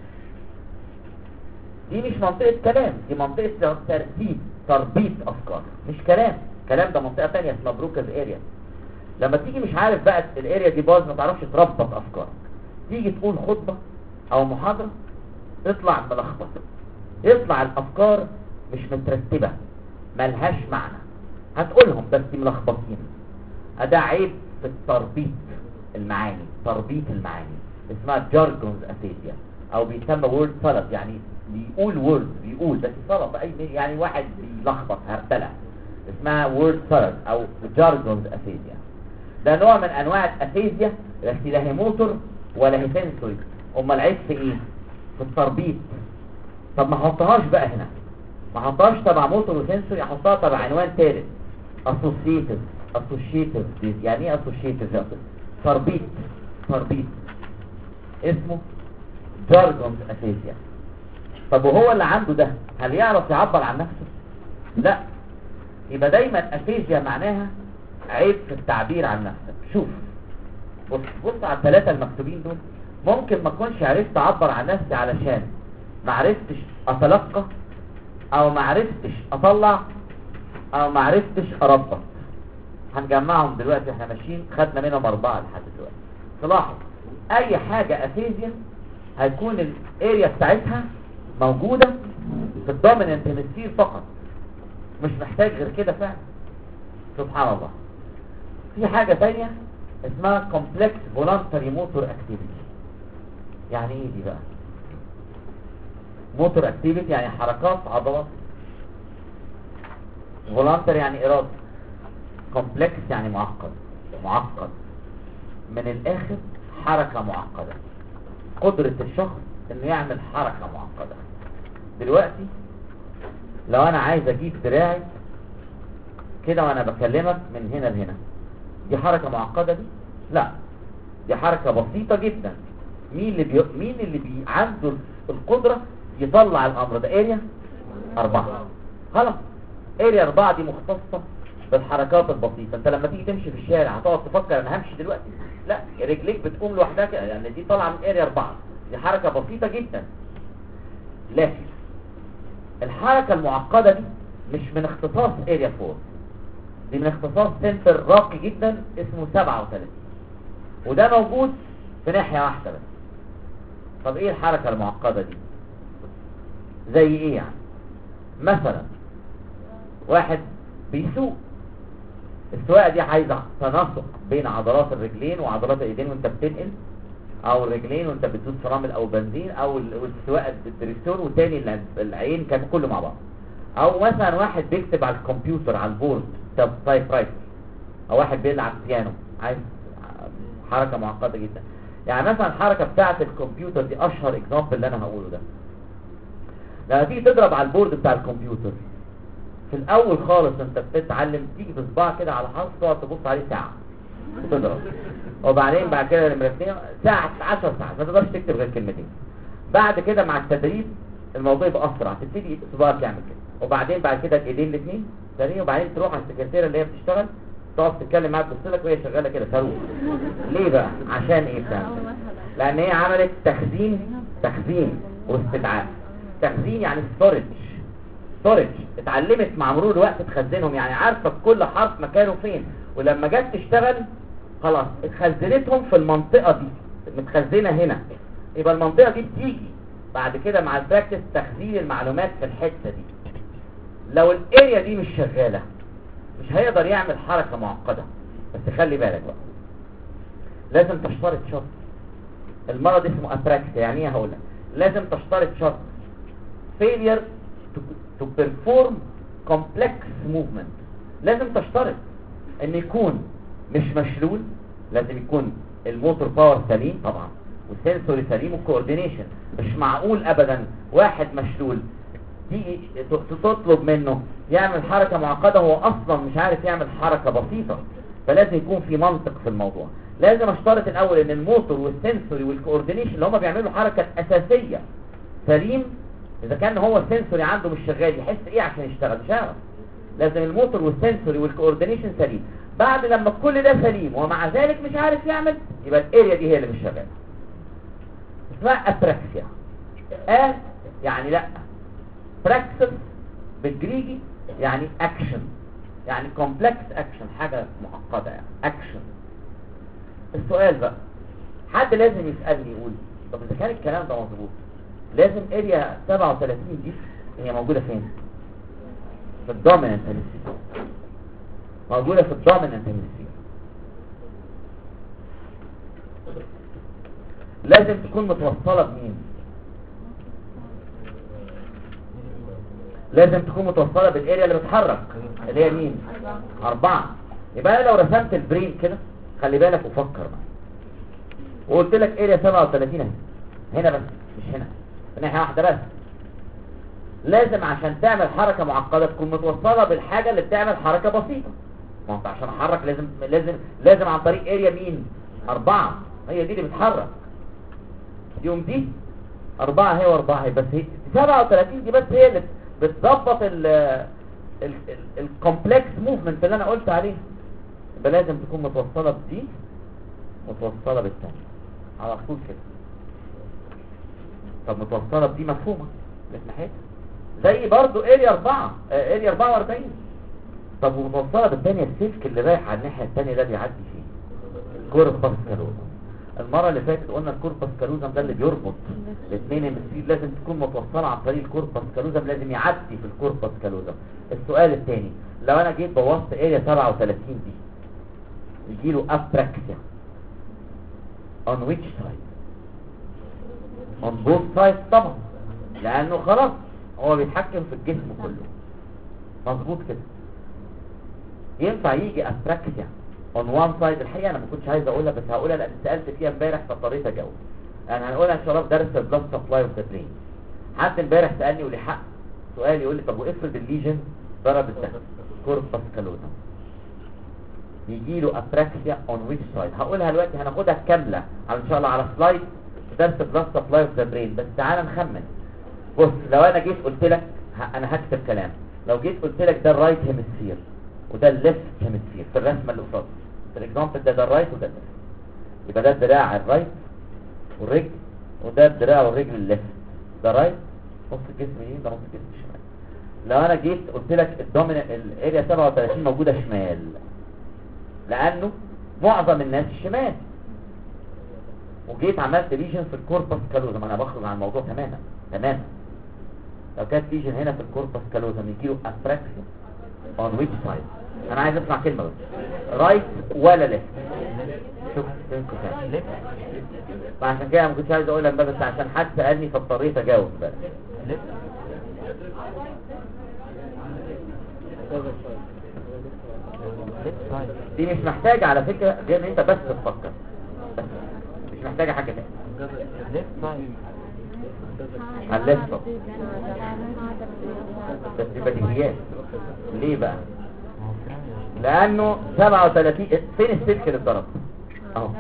دي مش منطقة كلام، دي منطقة ترتيب، تربيط افكار، مش كلام. كلام ده منطقة تانية اسمها بروكز اريا. لما تيجي مش عارف بقى الاريا دي باظ، ما تعرفش تربط افكارك، تيجي تقول خطبة او محاضرة تطلع ملخبطة، يطلع الافكار مش مترتبة، ملهاش معنى، هتقولهم بس ملخبطين. ده عيب في التربيط المعاني، تربيط المعاني، اسمها جارجونز افيزيا، او بيسمى وورد سلط. يعني بيقول وورد، بيقول بس سلط، يعني واحد بيلخبط هرتلة، اسمها وورد سلط او جارجونز افيزيا. ده نوع من انواع الافيزيا، بس لا هي موتور ولا هي سنسوري. امال العيب في ايه؟ في التربيط. طب ما احطهاش بقى هنا، ما احطهاش تبع موتور وسنسوري، احطها تبع عنوان ثالث، اسوسييتيف. اسوشيتيف يعني ايه اسوشيتيف؟ تربيط، تربيط، اسمه جارجونز افيزيا. طب وهو اللي عنده ده هل يعرف يعبر عن نفسه؟ لا. يبقى دايما افيزيا معناها عيب في التعبير عن نفسك. شوف، بص على الثلاثه المكتوبين دول. ممكن ما اكونش عرفت اعبر عن نفسي علشان ما عرفتش اتلقى، او ما عرفتش اطلع، او ما عرفتش اربط. هنجمعهم دلوقتي، احنا ماشيين خدنا منهم 4 لحد دلوقتي. تلاحظ اي حاجة افيزيا هيكون الاريا بتاعتها موجودة في الدوميننت هيمسفير فقط، مش محتاج غير كده فعلا. سبحان الله. في حاجة تانية اسمها complex voluntary motor activity. يعني ايه دي بقى؟ motor activity يعني حركات عضلات، voluntary يعني إرادة، complex يعني معقد. معقد من الآخر حركة معقدة، قدرة الشخص انه يعمل حركة معقدة. دلوقتي لو انا عايز اجيب دراعي كده وانا بكلمك من هنا لهنا، دي حركة معقدة دي؟ لا، دي حركة بسيطة جدا. مين اللي عنده القدرة يطلع الامر ده؟ اريا 4. خلاص، اريا 4 دي مختصة بالحركات البسيطة. انت لما تيجي تمشي في الشارع هتقعد تفكر انا همشي دلوقتي؟ لا، رجليك بتقوم لوحدها كده، يعني دي طالعة من اريا 4. دي حركة بسيطة جدا. لكن الحركة المعقدة دي مش من اختصاص اريا 4، دي من اختصاص سنتر راقي جدا اسمه 37، وده موجود في ناحية واحدة بس. طب ايه الحركة المعقدة دي؟ زي ايه يعني؟ مثلا واحد بيسوق، السواقة دي عايزة تناسق بين عضلات الرجلين وعضلات الايدين وانت بتنقل، او الرجلين وانت بتدوس فرامل او بنزين، او السواقة بالدركسيون والتاني العين، كان كله مع بعض. او مثلا واحد بيكتب على الكمبيوتر على البورد تايب رايتر، او واحد بيلعب بيانو، عايز حركة معقدة جدا. يعني مثلا الحركة بتاعة الكمبيوتر دي اشهر اكزامبل اللي انا هقوله ده. لما تيجي تضرب على البورد بتاع الكمبيوتر في الاول خالص انت بتتعلم، تيجي بصباعك كده على حرف تقعد تبص عليه ساعة وتضرب، وبعدين بعد كده لما ساعة 10 ساعات ما تقدرش تكتب غير كلمتين. بعد كده مع التدريب الموضوع يبقى اسرع، تبتدي صباعك يعمل كده، وبعدين بعد كده الايدين الاثنين ثانيه، وبعدين تروح على السكرتيره اللي هي بتشتغل تقعد تتكلم معاك تبص لك وهي شغاله كده صاروخ. ليه بقى؟ عشان ايه بتعمل؟ لان هي عملت تخزين واستدعاء. تخزين يعني ستورج، اتعلمت مع مرور الوقت تخزنهم، يعني عارفه كل حرف مكانه فين، ولما جت تشتغل خلاص اتخزنتهم في المنطقه دي، متخزنه هنا. يبقى المنطقه دي بتيجي بعد كده مع البراكتس تخزين المعلومات في الحته دي. لو الاريا دي مش شغاله مش هيقدر يعمل حركه معقده. بس خلي بالك بقى، لازم تشترط شرط. المرض اسمه ابراكسيا، يعني ايه؟ هقول لك. لازم تشترط شرط failure to perform complex movement. لازم تشترط ان يكون مش مشلول، لازم يكون الموتور باور سليم طبعا، والسنسوري سليم، والكوردينيشن. مش معقول ابدا واحد مشلول تيجي تطلب منه يعمل حركة معقدة هو اصلا مش عارف يعمل حركة بسيطة. فلازم يكون في منطق في الموضوع. لازم اشترط الاول ان الموتور والسنسوري والكوردينيشن اللي هم بيعملوا حركة اساسية سليم. اذا كان هو السنسوري عنده مش شغال يحس ايه عشان يشتغل؟ مش عارف. لازم الموتور والسنسوري والكوردينيشن سليم. بعد لما كل ده سليم ومع ذلك مش عارف يعمل، يبقى الاريا دي هي اللي مش شغاله. اسمها ابراكسيا. يعني لا، براكسس بالجريجي يعني اكشن، يعني كومبلكس اكشن، حاجه معقده يعني اكشن. السؤال بقى، حد لازم يسالني يقول طب اذا كان الكلام ده مظبوط لازم اريا 37 دي هي موجوده فين؟ في الدوميننت هيمسفير. موجوده في الدوميننت هيمسفير. لازم تكون متوصله بمين؟ لازم تكون متوصله بالاريا اللي بتتحرك اللي هي مين؟ 4. يبقى انا لو رسمت البرين كده خلي بالك وفكر معايا وقلت لك اريا 37 اهي هنا بس، مش هنا، في ناحيه واحده بس. لازم عشان تعمل حركه معقده تكون متوصله بالحاجه اللي بتعمل حركه بسيطه. ما انت عشان احرك لازم عن طريق اريا مين؟ 4. هي دي اللي بتحرك. يوم دي 4 هي و4 هي، بس هي 37 دي بس هي اللي بتظبط الكومبلكس موفمنت اللي انا قلت عليه. يبقى لازم تكون متوصله بدي متوصله بالثانيه على طول كده. طب متوصله بدي مفهومه من ناحيتها زي برضو اريا 4 اريا 44. طب ومتوصله بالثانيه السلك اللي رايح على الناحيه الثانيه ده بيعدي فيه كورة باسكالون. المره اللي فاتت قلنا الكوربس كالوزم ده اللي بيربط الاثنين هيمسفير، لازم تكون متوصله عن طريق الكوربس كالوزم، لازم يعدي في الكوربس كالوزم. السؤال الثاني، لو انا جيت بوظت اريا 37 دي يجي له ابراكسيا on which side؟ on both sides طبعا، لانه خلاص هو بيتحكم في الجسم كله. مظبوط كده. ينفع يجي ابراكسيا on one side؟ الحقيقه انا ما كنتش عايز اقولها بس هقولها لان سالت فيها امبارح فاضطريت اجاوب. يعني هنقولها ان شاء الله في درس البلاد سبلاي اوف ذا برين. حد امبارح سالني ولي حق سؤال يقول لي طب وافرض الليجن ضرب الدم كوربس كالوزم يجي له ابراكسيا اون ويتش سايد؟ هقولها دلوقتي، هناخدها كامله ان شاء الله على سلايد درس البلاد سبلاي اوف ذا برين. بس تعالى نخمن. بص لو انا جيت قلت لك انا هكتب كلام، لو جيت قلت لك ده الرايت هيمسفير وده الليفت هيمسفير في الرسمه اللي قصادي، في الاكزامبل ده الرايت وده الليفت، يبقى ده الدراع الرايت والرجل وده الدراع والرجل الليفت، ده رايت نص الجسم يمين ده نص الجسم شمال. لو انا جيت قلت لك الدومينant الاريا 37 موجوده شمال لانه معظم الناس الشمال، وجيت عملت ليجن في الكوربس كالوزم، انا بخرج عن الموضوع تماما تماما. لو كانت ليجن هنا في الكوربس كالوزم يجي له ابراكسيا on which side؟ انا عايز اسمع كلمه بس، رايت ولا ليفت؟ شوف فينكم ثاني. فعشان كده ما كنتش عايز اقولها بس عشان حد سالني فاضطريت اجاوب بقى. دي مش محتاجه على فكره غير ان انت بس تفكر، بس مش محتاجه حاجه ثانيه. هنلفه بس دي بديهيات. ليه بقى؟ لانه 37 فين السلك اللي اتضرب اهو،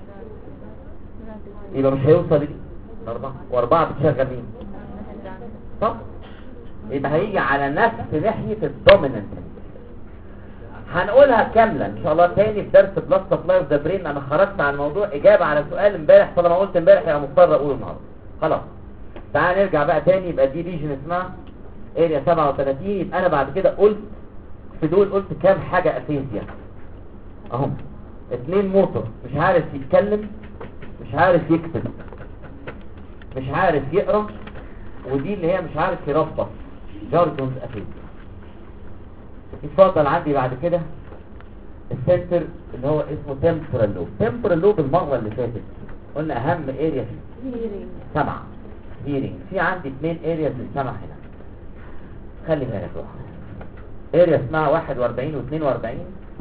يبقى مش هيوصل لدي اربعه، واربعه بتشغل مين؟ صح؟ يبقى هيجي على نفس ناحيه الدوميننت. هنقولها كامله ان شاء الله تاني في درس بلس سبلاي اوف ذا برين. انا خرجت عن الموضوع اجابه على سؤال امبارح، طالما قلت امبارح يبقى مضطر اقوله النهارده خلاص. تعال نرجع بقى تاني. يبقى دي ليجن اسمها اريا 37. يبقى انا بعد كده قلت في دول قلت كام حاجه اساسيه اهم. 2 موتور مش عارف يتكلم مش عارف يكتب مش عارف يقرا، ودي اللي هي مش عارف يربط جارجونز اساسيه. اتفضل عندي بعد كده السنتر اللي هو اسمه تمبورال لوب. تمبورال لوب المره اللي فاتت قلنا اهم اريا فيه سمع هيرنج. في عندي 2 ارياز للسمع هنا، خلي بالك بقى. اريا اسمها 41 و 42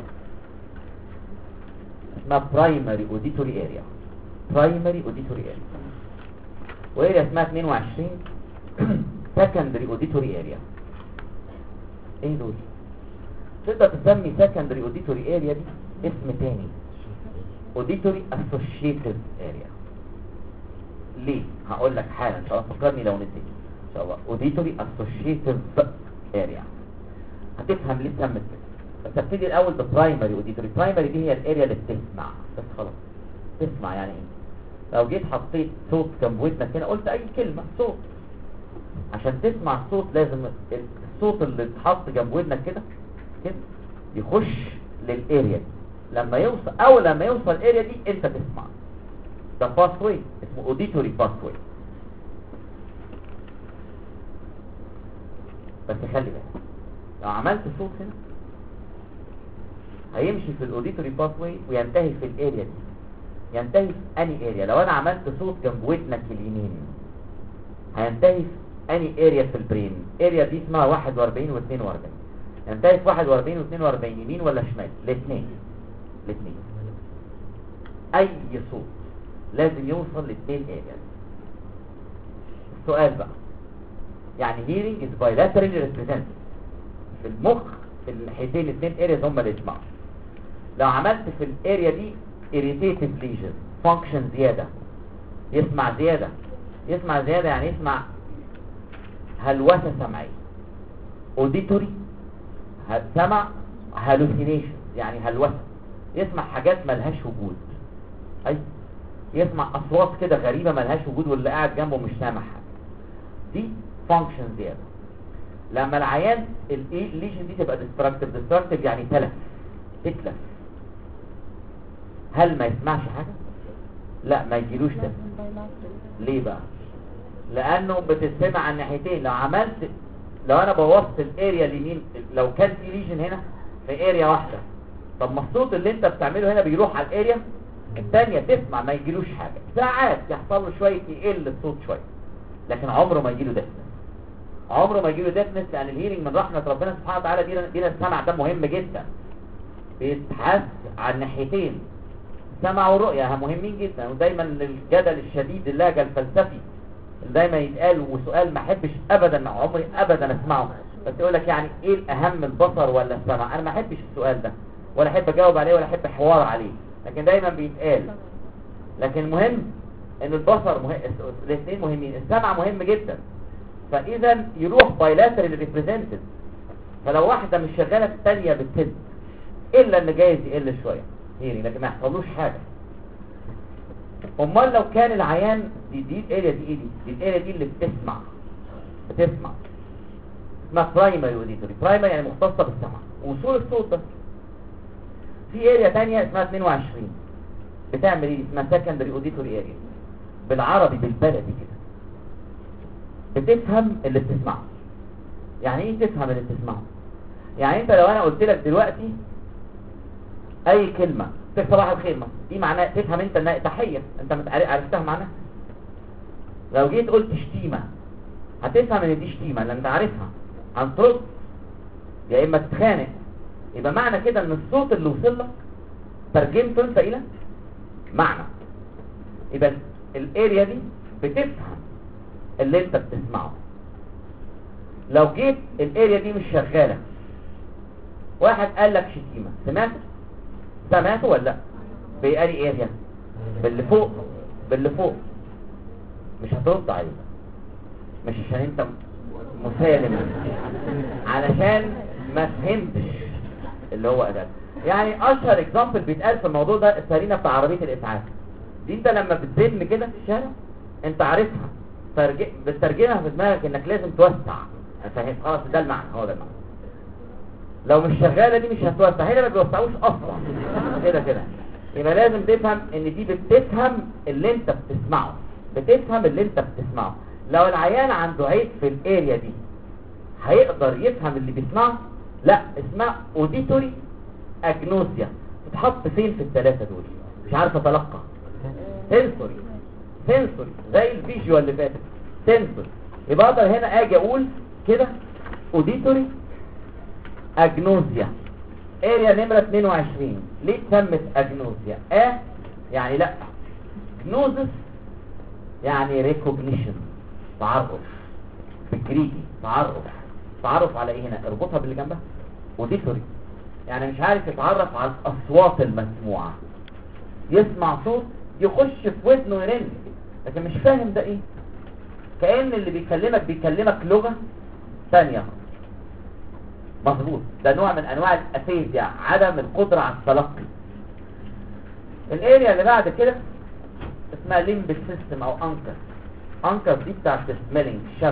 اسمها برايمري اوديتوري اريا، برايمري اوديتوري اريا. واريا اسمها 22 سكندري اوديتوري اريا. ايه دول؟ تقدر تسمي سكندري اوديتوري اريا دي اسم تاني، اوديتوري اسوشيتد اريا. ليه؟ هقول لك حالا ان شاء الله، فكرني لو نسيت ان شاء الله. اوديتوري اسوشيتد اريا هتفهم ليه اتسمت كده. بس ابتدي الاول ببرايمري اوديتوري. برايمري دي هي الاريا اللي بتسمع بس خلاص. تسمع يعني ايه؟ لو جيت حطيت صوت جنب ودنك هنا قلت اي كلمه صوت، عشان تسمع الصوت لازم الصوت اللي اتحط جنب ودنك كده كده يخش للاريا دي. لما يوصل الاريا دي انت تسمع. ده باس واي اسمه اوديتوري باس واي. بس خلي بالك لو عملت صوت هنا هيمشي في الاوديتوري باس واي وينتهي في الاريا دي. ينتهي في اني اريا؟ لو انا عملت صوت جنب ودنك اليمين هينتهي في اني اريا في البرين؟ اريا دي اسمها 41 و 42. ينتهي في 41 و 42 يمين ولا شمال؟ الاثنين. اي صوت لازم يوصل لاثنين اريا. السؤال بقى يعني hearing is bilaterally represented في المخ في الناحيتين الاثنين ارياز هم اللي يسمعوا. لو عملت في الاريا دي irritative lesion function زيادة، يسمع زيادة يعني يسمع هلوسة سمعية. auditory سمع hallucination يعني هلوسة، يسمع حاجات ملهاش وجود. اي يسمع اصوات كده غريبة ملهاش وجود واللي قاعد جنبه مش سامع حاجة. دي فانكشن زيادة. لما العيان الليجن دي تبقى ديستراكتيف يعني تلف. هل ما يسمعش حاجة؟ لا ما يجيلوش ده. ليه بقى؟ لانه بتتسمع على الناحيتين. لو انا بوظت الاريا اليمين، لو كان في ليجن هنا في اريا واحده، طب ما الصوت اللي انت بتعمله هنا بيروح على الاريا الثانيه تسمع، ما يجيلوش حاجه. ساعات يحصل له شويه يقل الصوت شويه، لكن عمره ما يجيله ديفنس. عمره ما يجيله ديفنس، لان الهيرنج من رحمه ربنا سبحانه وتعالى دينا السمع ده مهم جدا، بيتحس على الناحيتين. السمع والرؤيه مهمين جدا. ودايما الجدل الشديد اللهجه الفلسفي دايما يتقال، وسؤال ما احبش ابدا، عمري ابدا اسمعه، بس يقول لك يعني ايه الاهم، البصر ولا السمع؟ انا ما احبش السؤال ده، ولا احب اجاوب عليه، ولا احب حوار عليه، لكن دايما بيتقال. لكن المهم ان البصر مهم، الاثنين مهمين، السمع مهم جدا. فاذا يروح بايلاترال ريبريزنتد، فلو واحده مش شغاله الثانيه بتسد، الا ان جايز يقل شويه هيري، لكن ما يحصلوش حاجه. امال لو كان العيان دي الاريا دي ايه؟ دي الاريا دي اللي بتسمع اسمها برايمري اوديتوري. برايمري يعني مختصه بالسمع ووصول الصوت ده. في اريا ثانيه اسمها 22 بتعمل ايه؟ اسمها سكندري اوديتوري اريا. بالعربي بالبلدي كده بتفهم اللي بتسمعه. يعني ايه تفهم اللي بتسمعه؟ يعني انت لو انا قلت لك دلوقتي اي كلمه في صباح الخير مثلا، دي معناها تفهم انت انها تحيه، انت عرفتها معناها. لو جيت قلت شتيمه هتفهم ان دي شتيمه لان انت عارفها، هترد يا اما تتخانق. يبقى معنى كده ان الصوت اللي وصل لك ترجمته انت الى معنى. يبقى الاريا دي بتفهم اللي انت بتسمعه. لو جيت الاريا دي مش شغاله، واحد قال لك شتيمه، سمعته ولا لا؟ بأي اريا؟ باللي فوق مش هترد عليه، مش عشان انت مسالم، علشان ما فهمتش اللي هو ده. يعني اشهر اكزامبل بيتقال في الموضوع ده السرينه بتاع عربيه الاسعاف دي. انت لما بتزن كده في الشارع انت عارفها، بتترجمها في دماغك انك لازم توسع، فاهم؟ خلاص ده المعنى، هو ده المعنى. لو مش شغاله دي مش هتوسع، هنا ما بيوسعوش اصلا كده. يبقى لازم تفهم ان دي بتفهم اللي انت بتسمعه. لو العيان عنده عيب في الاريا دي هيقدر يفهم اللي بيسمعه؟ لا، اسمها اوديتوري اجنوزيا. تتحط فين في الثلاثه دول؟ مش عارف اتلقى. سنسوري زي الفيجوال اللي فاتت، سنسوري. يبقى اقدر هنا اجي اقول كده اوديتوري اجنوزيا اريا نمرة 22. ليه اتسمت اجنوزيا؟ يعني لا، جنوزس يعني ريكوجنيشن، تعرف بالجريكي، تعرف على ايه هنا؟ اربطها باللي جنبها، اوديتوري يعني مش عارف يتعرف على الاصوات المسموعه. يسمع صوت يخش في ودنه يرن، لكن مش فاهم ده ايه، كأن اللي بيكلمك لغه ثانيه. مظبوط، ده نوع من انواع الافيزيا، عدم القدره على التلقي. الاريا اللي بعد كده اسمها ليمبك سيستم او انكر دي بتاعت السميلنج، الشم.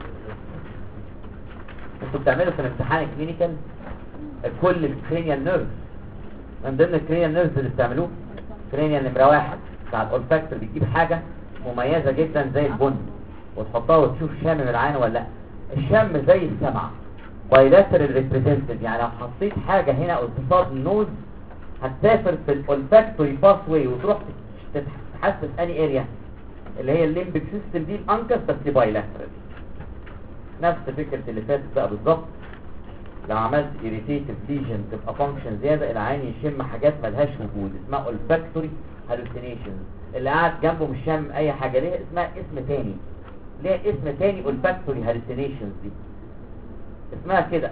انتوا بتعملوا في الامتحان الكلينيكال كل الكرينيال نيرفز، من ضمن الكرينيال نيرفز اللي بتعملوه كرينيال نمره 1 بتاع الاولفاكتور، بتجيب حاجه مميزه جدا زي البن وتحطها وتشوف شامم العين ولا لا. الشم زي السمع، بايلاترال ريبريزنتد، يعني لو حطيت حاجه هنا قصاد النوز هتسافر في الاولفاكتوري باث واي وتروح تتحسس اني اريا اللي هي الليمبك سيستم دي، الانكس بس بايلاترال. نفس فكره اللي فاتت بقى بالظبط. لو عملت irritative lesion تبقى فانكشن زياده، العين يشم حاجات ملهاش وجود، اسمها olfactory hallucinations. اللي قاعد جنبه مش شام اي حاجه، ليه اسمها اسم تاني، ليه اسم تاني olfactory hallucinations دي اسمها كده.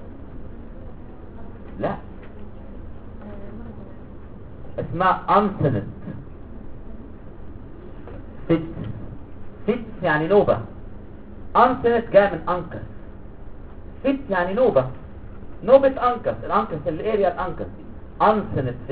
لا، اسمها uncinate fit يعني نوبة. uncinate جاء من انكس، fit يعني نوبة انكس. الانكس الاريا الانكس دي uncinate fit.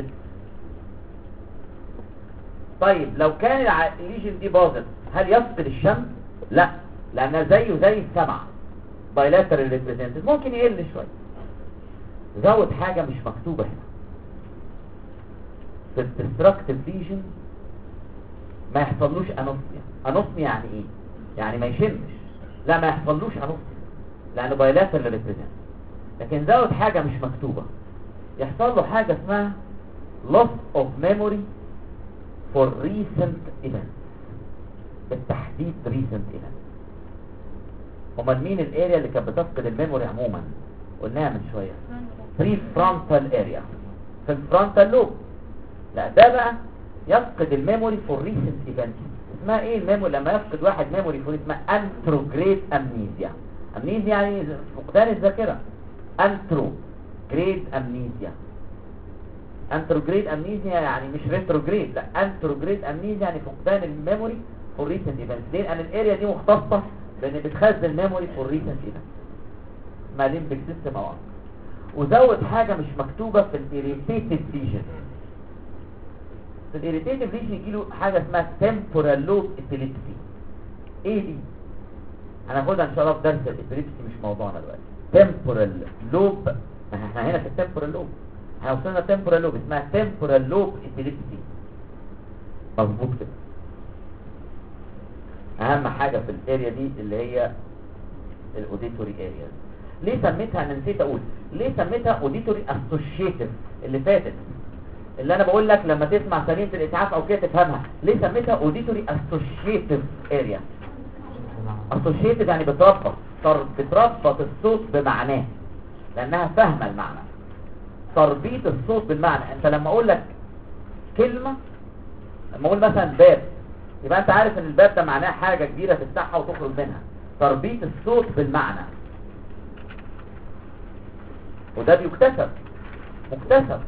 طيب لو كان الليجن دي باظت هل يفقد الشم؟ لا، لانها زي السمع bilateral represented، ممكن يقل شويه. زود حاجه مش مكتوبه هنا في الديستركتيف ليجن، ما يحصلوش انوسميا. انوسميا يعني ايه؟ يعني ما يشمش، لا ما يحصلوش انوسميا لانه بايلاترال ريبريزنت. لكن زود حاجه مش مكتوبه، يحصل له حاجه اسمها loss of memory for recent events، بالتحديد recent events. امال مين الاريا اللي كانت بتفقد الميموري عموما؟ قلناها من شويه، بري فرونتال اريا، في الفرونتال لوب. لا ده بقى يفقد الميموري فور ريسنت ايفنتس. اسمها ايه الميموري لما يفقد واحد ميموري فور؟ اسمها انتروجريد امنيزيا. امنيزيا يعني فقدان الذاكره. انتروجريد امنيزيا. انتروجريد امنيزيا يعني مش ريتروجريد، لا انتروجريد امنيزيا يعني فقدان الميموري فور ريسنت ايفنتس. ليه؟ لان الاريا دي مختصه بان بتخزن ميموري فور ريسنت ايفنتس، اسمها ليمبك سيستم او أكتر. وزود حاجه مش مكتوبه في الاريتيتيف ليجن. في الاريتيتيف ليجن يجيله حاجه اسمها temporal lobe epilepsy. ايه دي؟ هناخدها ان شاء الله في درس الابيليبسي، مش موضوعنا دلوقتي. temporal lobe، احنا هنا في التمبورال لوب، احنا وصلنا temporal lobe، اسمها temporal lobe epilepsy. مظبوط كده. اهم حاجه في الاريا دي اللي هي الاوديتوري اريا. ليه سميتها؟ انا نسيت اقول ليه سميتها اوديتوري اسوشيتيف اللي فاتت، اللي انا بقول لك لما تسمع سليمه الاسعاف او كده تفهمها. ليه سميتها اوديتوري اسوشيتيف اريا؟ اسوشيتيف يعني بتربط الصوت بمعناه، لانها فاهمه المعنى. تربيط الصوت بالمعنى، انت لما اقول لك كلمه، لما اقول مثلا باب، يبقى انت عارف ان الباب ده معناه حاجه كبيره تفتحها وتخرج منها. تربيط الصوت بالمعنى، وده بيكتسب، مكتسب.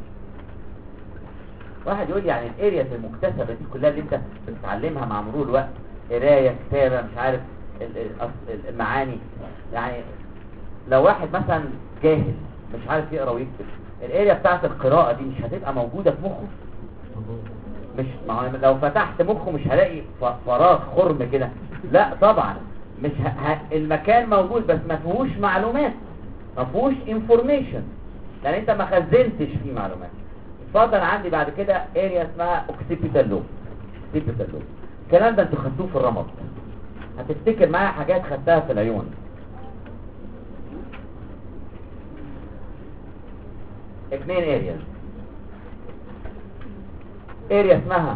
واحد يقول لي يعني الاريا المكتسبه دي كلها اللي انت بتتعلمها مع مرور الوقت، قرايه، كتابه، مش عارف المعاني، يعني لو واحد مثلا جاهل مش عارف يقرا ويكتب، الاريا بتاعت القراءه دي مش هتبقى موجوده في مخه؟ مش لو فتحت مخه مش هلاقي فراغ خرم كده، لا طبعا مش المكان موجود بس ما فيهوش معلومات، ما فيهوش انفورميشن، لان انت ما خزنتش فيه معلومات. اتفضل. عندي بعد كده اريا اسمها اوكسيبيتال لوب. اوكسيبيتال لوب الكلام ده انتوا خدتوه في الرمد، هتفتكر معايا حاجات خدتها في العيون. اثنين اريا، اريا اسمها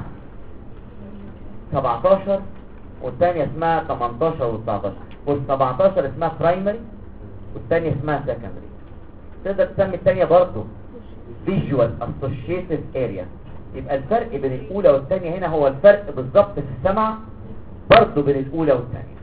17 والثانيه اسمها 18 و19. بص 17 اسمها برايمري والثانيه اسمها سكندري. تقدر تسمي الثانيه برضه فيجوال اسوشيتيف اريا. يبقى الفرق بين الاولى والثانيه هنا هو الفرق بالظبط في السمع برضه بين الاولى والثانيه.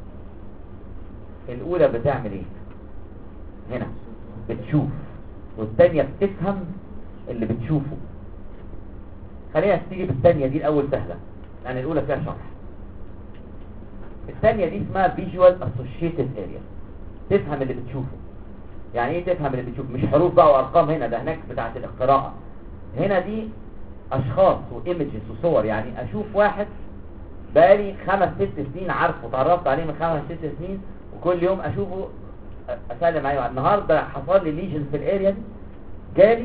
الاولى بتعمل ايه؟ هنا بتشوف، والثانيه بتفهم اللي بتشوفه. خلينا نيجي بالثانيه دي الاول سهله، لان الاولى فيها شرح. الثانيه دي اسمها فيجوال اسوشيتيف اريا، تفهم اللي بتشوفه. يعني ايه تفهم اللي بتشوفه؟ مش حروف بقى وارقام، هنا ده هناك بتاعه القراءه. هنا دي اشخاص وايمجز وصور. يعني اشوف واحد بقالي 5-6 سنين عارفه، اتعرفت عليه من 5-6 سنين، وكل يوم اشوفه اسلم عليه. النهارده حصل لي ليجن في الاريا دي، جالي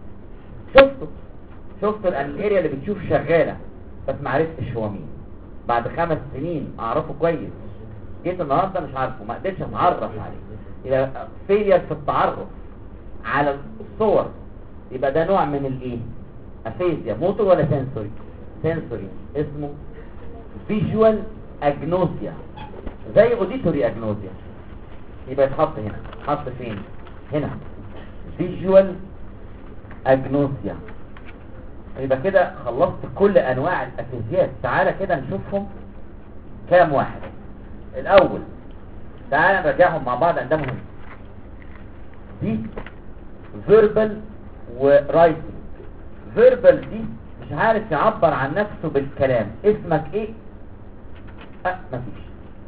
شفته لان الاريا اللي بتشوف شغاله، بس ما عرفتش هو مين. بعد 5 سنين اعرفه كويس، جيت النهارده مش عارفه، ما قدرتش اتعرف عليه. يبقى فيلير في التعرف على الصور، يبقى ده نوع من الايه؟ افيزيا. موتور ولا سنسوري؟ سنسوري، اسمه فيجوال اجنوزيا، زي اوديتوري اجنوزيا. يبقى يتحط هنا، حط فين؟ هنا فيجوال اجنوزيا. يبقى كده خلصت كل انواع الافيزيات. تعالى كده نشوفهم كام واحد. الاول تعالى نرجعهم مع بعض، ده مهم. دي فيربال ورايتنج. فيربال دي مش عارف يعبر عن نفسه بالكلام. اسمك ايه؟ مفيش.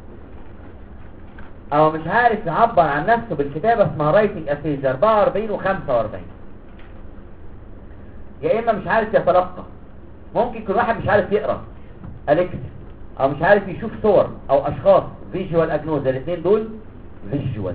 او مش عارف يعبر عن نفسه بالكتابة، اسمها رايتنج افيزيا 44 و45. يا اما مش عارف يتلقى، ممكن يكون واحد مش عارف يقرا الكتب، او مش عارف يشوف صور او اشخاص، فيجوال اجنوزا. الاثنين دول فيجوال.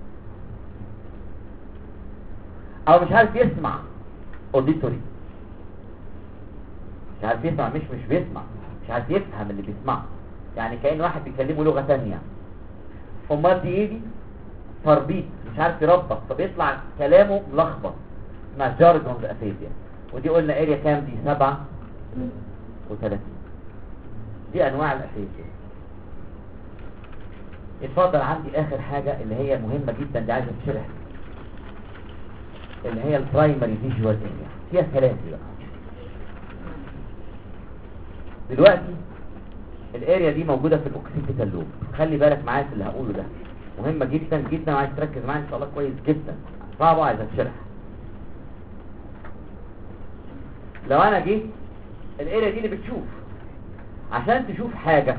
او مش عارف يسمع، اوديتوري. مش عارف يسمع، مش بيسمع، مش عايز يفهم اللي بيسمعه، يعني كأن واحد بيكلمه لغة تانية. امال دي ايه دي؟ تربيط، مش عارف يربط، فبيطلع كلامه ملخبط، اسمها جارجونز افيزيا. ودي قلنا اريا كام دي؟ 37. دي انواع الافيزيا. اتفضل عندي اخر حاجة اللي هي مهمة جدا، دي عايزة تشرح، اللي هي البرايمري فيجوال اريا. فيها ثلاثة بقى. دلوقتي الاريا دي موجودة في الاوكسيبيتال لوب. خلي بالك معايا في اللي هقوله ده، مهمة جدا جدا، وعايز تركز معايا ان شاء الله كويس جدا، صعبة عايز اشرح. لو انا جيت الاريا دي اللي بتشوف، عشان تشوف حاجة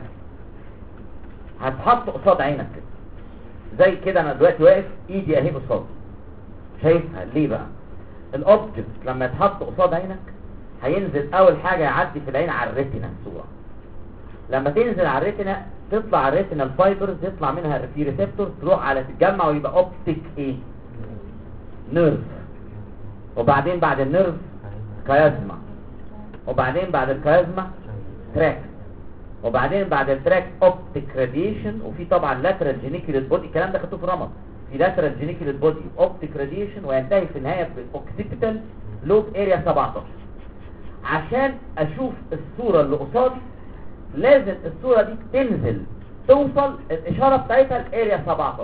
هتحط قصاد عينك كده، زي كده انا دلوقتي واقف ايدي اهي قصاد، شايفها ليه بقى؟ الاوبجكت لما يتحط قصاد عينك هينزل اول حاجة يعدي في العين على الريتنا الصورة. لما تنزل على الريتنا تطلع الريتنا الفايبرز، يطلع منها في ريسبتور تروح على تتجمع ويبقى اوبتيك ايه؟ نيرف. وبعدين بعد النيرف كيازما، وبعدين بعد الكيازما تراك، وبعدين بعد التراك اوبتيك راديشن، وفي طبعا لاترال جينيكوليت بودي، الكلام ده خدته في رمض، في لاترال جينيكوليت بودي اوبتيك راديشن، وينتهي في النهايه بالاوكسيبيتال لوب اريا 17. عشان اشوف الصوره اللي قصادي لازم الصوره دي تنزل توصل الاشاره بتاعتها الاريا 17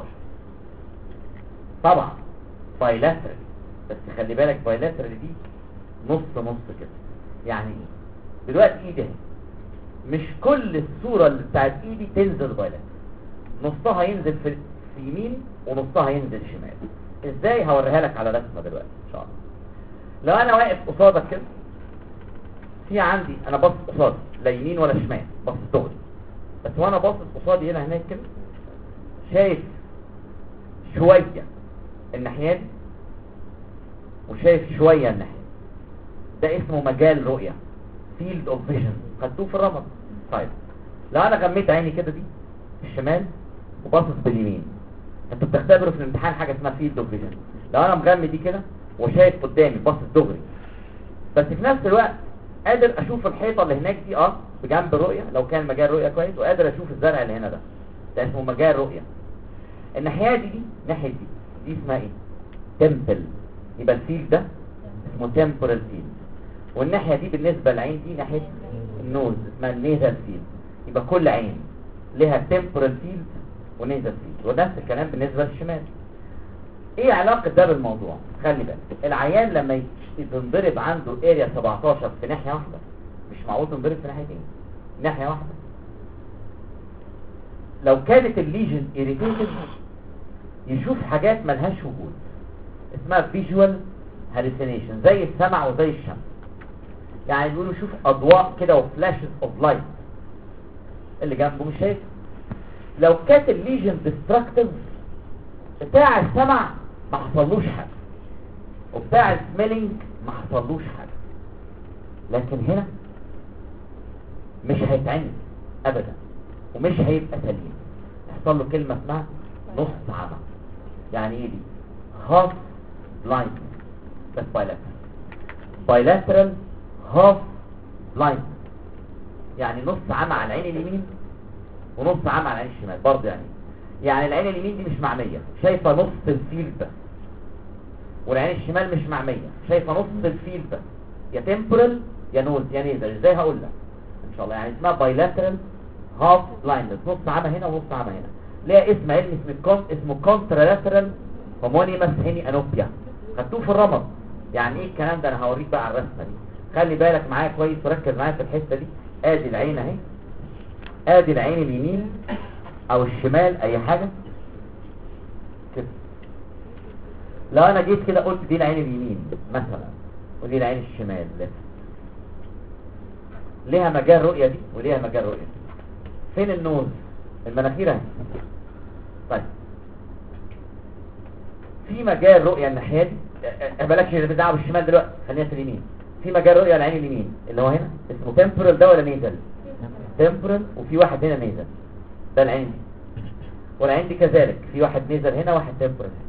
طبعا بايلاترال. بس خلي بالك بايلاترال دي نص نص كده. يعني ايه؟ دلوقتي ايدي اهي، مش كل الصورة اللي بتاعت ايدي تنزل بايلاترال، نصها ينزل في يمين ونصها ينزل شمال. ازاي؟ هوريها لك على رسمة دلوقتي ان شاء الله. لو انا واقف قصادك كده، في عندي انا باصص قصادي لا يمين ولا شمال، باصص دغري، بس وانا باصص قصادي هنا هناك كده شايف شوية الناحية دي وشايف شوية الناحية دي. ده اسمه مجال رؤية، field of vision، خدتوه في الرمض. طيب لو انا غميت عيني كده دي الشمال وباصص باليمين، انتوا بتختبروا في الامتحان حاجة اسمها field of vision. لو انا مغمي دي كده وشايف قدامي باصص دغري، بس في نفس الوقت قادر اشوف الحيطة اللي هناك دي بجنب رؤية لو كان مجال رؤية كويس، وقادر اشوف الزرع اللي هنا ده اسمه مجال رؤية. الناحية دي ناحية دي اسمها ايه؟ تمبل. يبقى الفيلد ده اسمه temporal field. والناحية دي بالنسبة للعين دي ناحية النوز اسمها النيزال فيلد. يبقى كل عين لها temporal field ونيزال فيلد، ونفس الكلام بالنسبة للشمال. ايه علاقة ده بالموضوع؟ خلي بالك، العيان لما يتنضرب عنده اريا 17 في ناحية واحدة، مش معقول تنضرب في ناحيتين، ناحية واحدة. لو كانت الليجن irritated يشوف حاجات ملهاش وجود، اسمها visual hallucination، زي السمع وزي الشمس. يعني بيقولوا شوف اضواء كده وفلاشز اوف لايت، اللي جنبه مش شايف. لو كانت الليجن ديستراكتيف بتاع السمع ما حصلوش حاجه، وبتاع السميلينج ما حصلوش حاجه، لكن هنا مش هيتعمل ابدا ومش هيبقى سليم، يحصل له كلمه اسمها نص عمى. يعني ايه دي؟ هاف بلايند، بس بايلاترال هاف بلايند، يعني نص عمى على العين اليمين ونص عمى على العين الشمال برضه. يعني العين اليمين دي مش معمية، شايفة نص الفيلد بس، والعين الشمال مش معمية، شايفة نص الفيلد بس، يا تمبورال يا نوز يا نيزل. ازاي؟ هقول لك ان شاء الله. يعني اسمها بايلاترال هاف بلايند، نص عمى هنا ونص عمى هنا. ليها اسم علمي اسمه كونترالاترال هومونيمس هيني انوبيا، خدتوه في الرمض. يعني ايه الكلام ده؟ انا هوريك بقى على الرسمه دي. خلي بالك معايا كويس وركز معايا في الحته دي. ادي العين اهي، ادي العين اليمين او الشمال اي حاجه كده. لو انا جيت كده قلت دي العين اليمين مثلا ودي العين الشمال، ليها مجال رؤيه دي وليها مجال رؤيه. فين النوز؟ المناخير اهي. طيب في مجال رؤيه الناحيه دي، بلاش بدعوه بالشمال دلوقتي، خلينا في اليمين. في مجال رؤيه العين اليمين اللي هو هنا اسمه تمبورال، ده ولا نيزل؟ تمبورال. وفي واحد هنا نيزل، ده العين دي. والعين دي كذلك في واحد نيزل هنا واحد تمبورال هنا.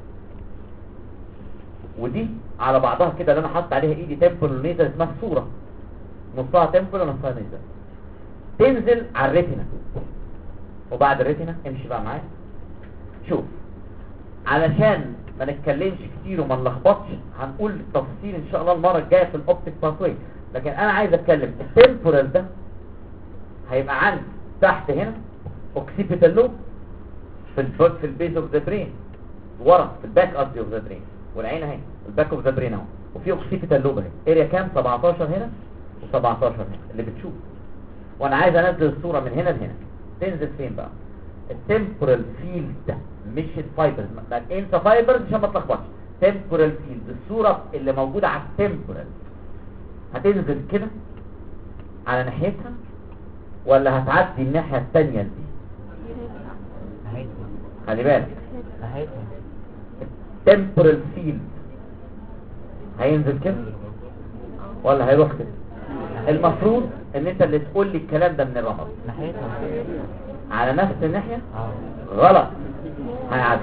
ودي على بعضها كده اللي انا حاطط عليها ايدي تمبورال ونيزل اسمها صوره، نصها تمبورال ونصها نيزل. تنزل على الريتنا، وبعد الريتنا امشي بقى معايا. شوف علشان ما نتكلمش كتير وما نلخبطش هنقول التفاصيل ان شاء الله المره الجايه في الاوبتيك باثوي، لكن انا عايز اتكلم التمبورال ده هيبقى عندي تحت هنا اوكسيبيتال لوب في البيز اوف ذا برين ورا في الباك قصدي اوف ذا برين، والعين اهي الباك اوف ذا برين اهو، وفي اوكسيبيتال لوب اهي اريا كام 17 هنا و17 هنا اللي بتشوف. وانا عايز انزل الصوره من هنا لهنا. تنزل فين بقى؟ التمبورال فيلد ده مش الفايبرز، ما انسى فايبرز عشان ما تلخبطش. تمبورال فيلد الصوره اللي موجوده على التمبورال هتنزل كده على ناحيتها ولا هتعدي الناحيه الثانيه دي؟ خلي بالك التمبورال فيلد هينزل كده ولا هيروح كده؟ المفروض ان انت اللي تقول لي الكلام ده من الرمز على نفس الناحية. غلط، هيعدي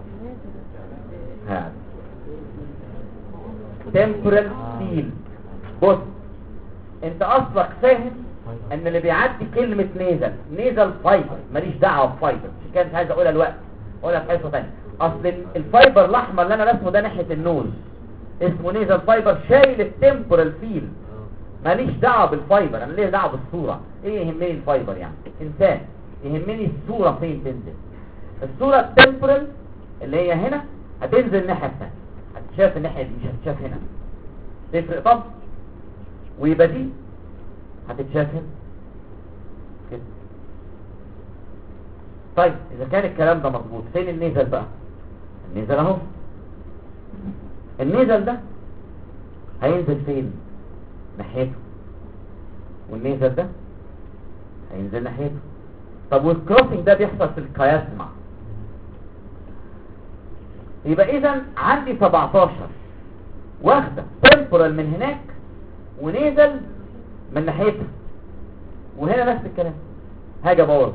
temporal field. بص انت اصلك فاهم ان اللي بيعدي كلمة نيزل فايبر، ماليش دعوة بفايبر، عشان كده مش عايز اقولها الوقت، اقولها في حصة تانية. اصل الفايبر الاحمر اللي انا رسمه ده ناحية النوز اسمه نيزل فايبر، شايل التمبورال فيلد، ماليش دعوة بالفايبر، انا ليه دعوة بالصورة. ايه يهمني الفايبر يعني انسان؟ يهمني الصورة فين تنزل. الصورة التمبورال اللي هي هنا هتنزل الناحية الثانية، هتتشاف الناحية دي مش هتتشاف هنا، تفرق طب؟ ويبقى دي هتتشاف هنا كده. طيب اذا كان الكلام ده مظبوط فين النيزل بقى؟ النيزل اهو. النيزل ده هينزل فين؟ ناحيته. والنيزل ده هينزل ناحيته. طب والكروسنج ده بيحصل في الكياسما. يبقى اذا عندي 17 واخده تمبورال من هناك ونيزل من ناحيتها، وهنا نفس الكلام. حاجه باظ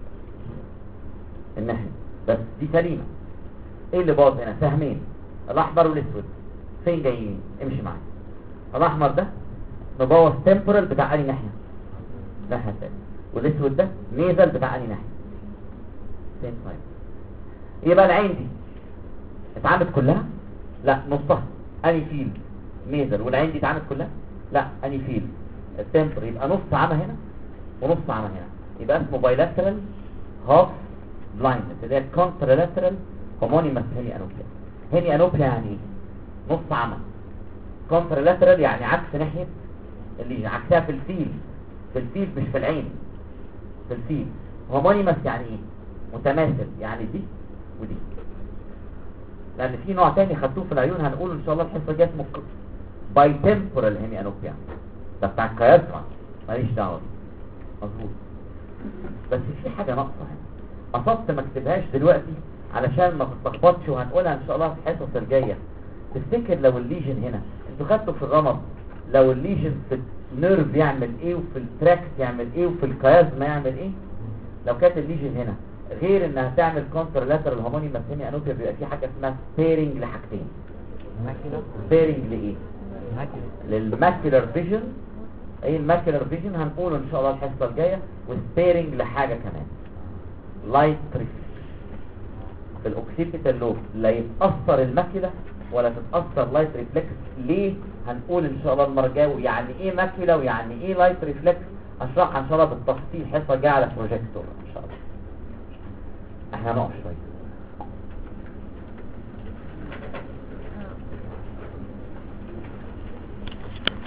الناحيه بس دي سليمه. ايه اللي باظ هنا؟ سهمين الاحمر والاسود فين جايين؟ امشي معايا. الاحمر ده مبوظ تمبورال بتاع انهي ناحيه؟ الناحيه الثانيه. والاسود ده نيزل بتاع انهي ناحيه؟ فين؟ طيب يبقى العين دي اتعملت كلها؟ لا نصها. اني فيل نيزل. والعين دي اتعملت كلها؟ لا اني فيل التمبر. يبقى نص عمى هنا ونص عمى هنا، يبقى اسمه بايلاترال هاف بلايندنس اللي هي كونترالاترال هومونيمس هيمي انوبيا. هيمي انوبيا يعني ايه؟ نص عمى. كونترالاترال يعني عكس ناحيه اللي عكسها في الفيل. في الفيل مش في العين، في الفيل. هومونيمس يعني ايه؟ متماثل، يعني دي ودي. لان في نوع تاني خدتوه في العيون هنقوله ان شاء الله الحصه الجايه اسمه باي تمبورال هيمي انوبيا، ده بتاع الكياسما ماليش دعوه. مظبوط. بس في حاجه ناقصه هنا قصدت ما اكتبهاش دلوقتي علشان ما تتلخبطش، وهنقولها ان شاء الله في الحصص الجايه. تفتكر لو الليجن هنا انتوا خدتوا في الرمد لو الليجن في النيرف يعمل ايه وفي التراكت يعمل ايه وفي الكيازما يعمل ايه؟ لو كانت الليجن هنا غير انها تعمل كونترلاترال هومونيمس هيمي انوبيا بيبقى في حاجه اسمها سبيرنج لحاجتين. سبيرنج لايه؟ للماكيولار فيجن. ايه الماكيولار فيجن؟ هنقوله ان شاء الله الحصه الجايه. وسبيرنج لحاجه كمان لايت ريفلكس في الاوكسيبيتال لوب، لا يتاثر الماكيولا ولا تتاثر لايت ريفلكس. ليه؟ هنقول ان شاء الله المره الجايه يعني ايه ماكيولا ويعني ايه لايت ريفلكس، اشرحها ان شاء الله بالتفصيل الحصه الجايه على بروجيكتور ان شاء الله. احنا هنقف شويه.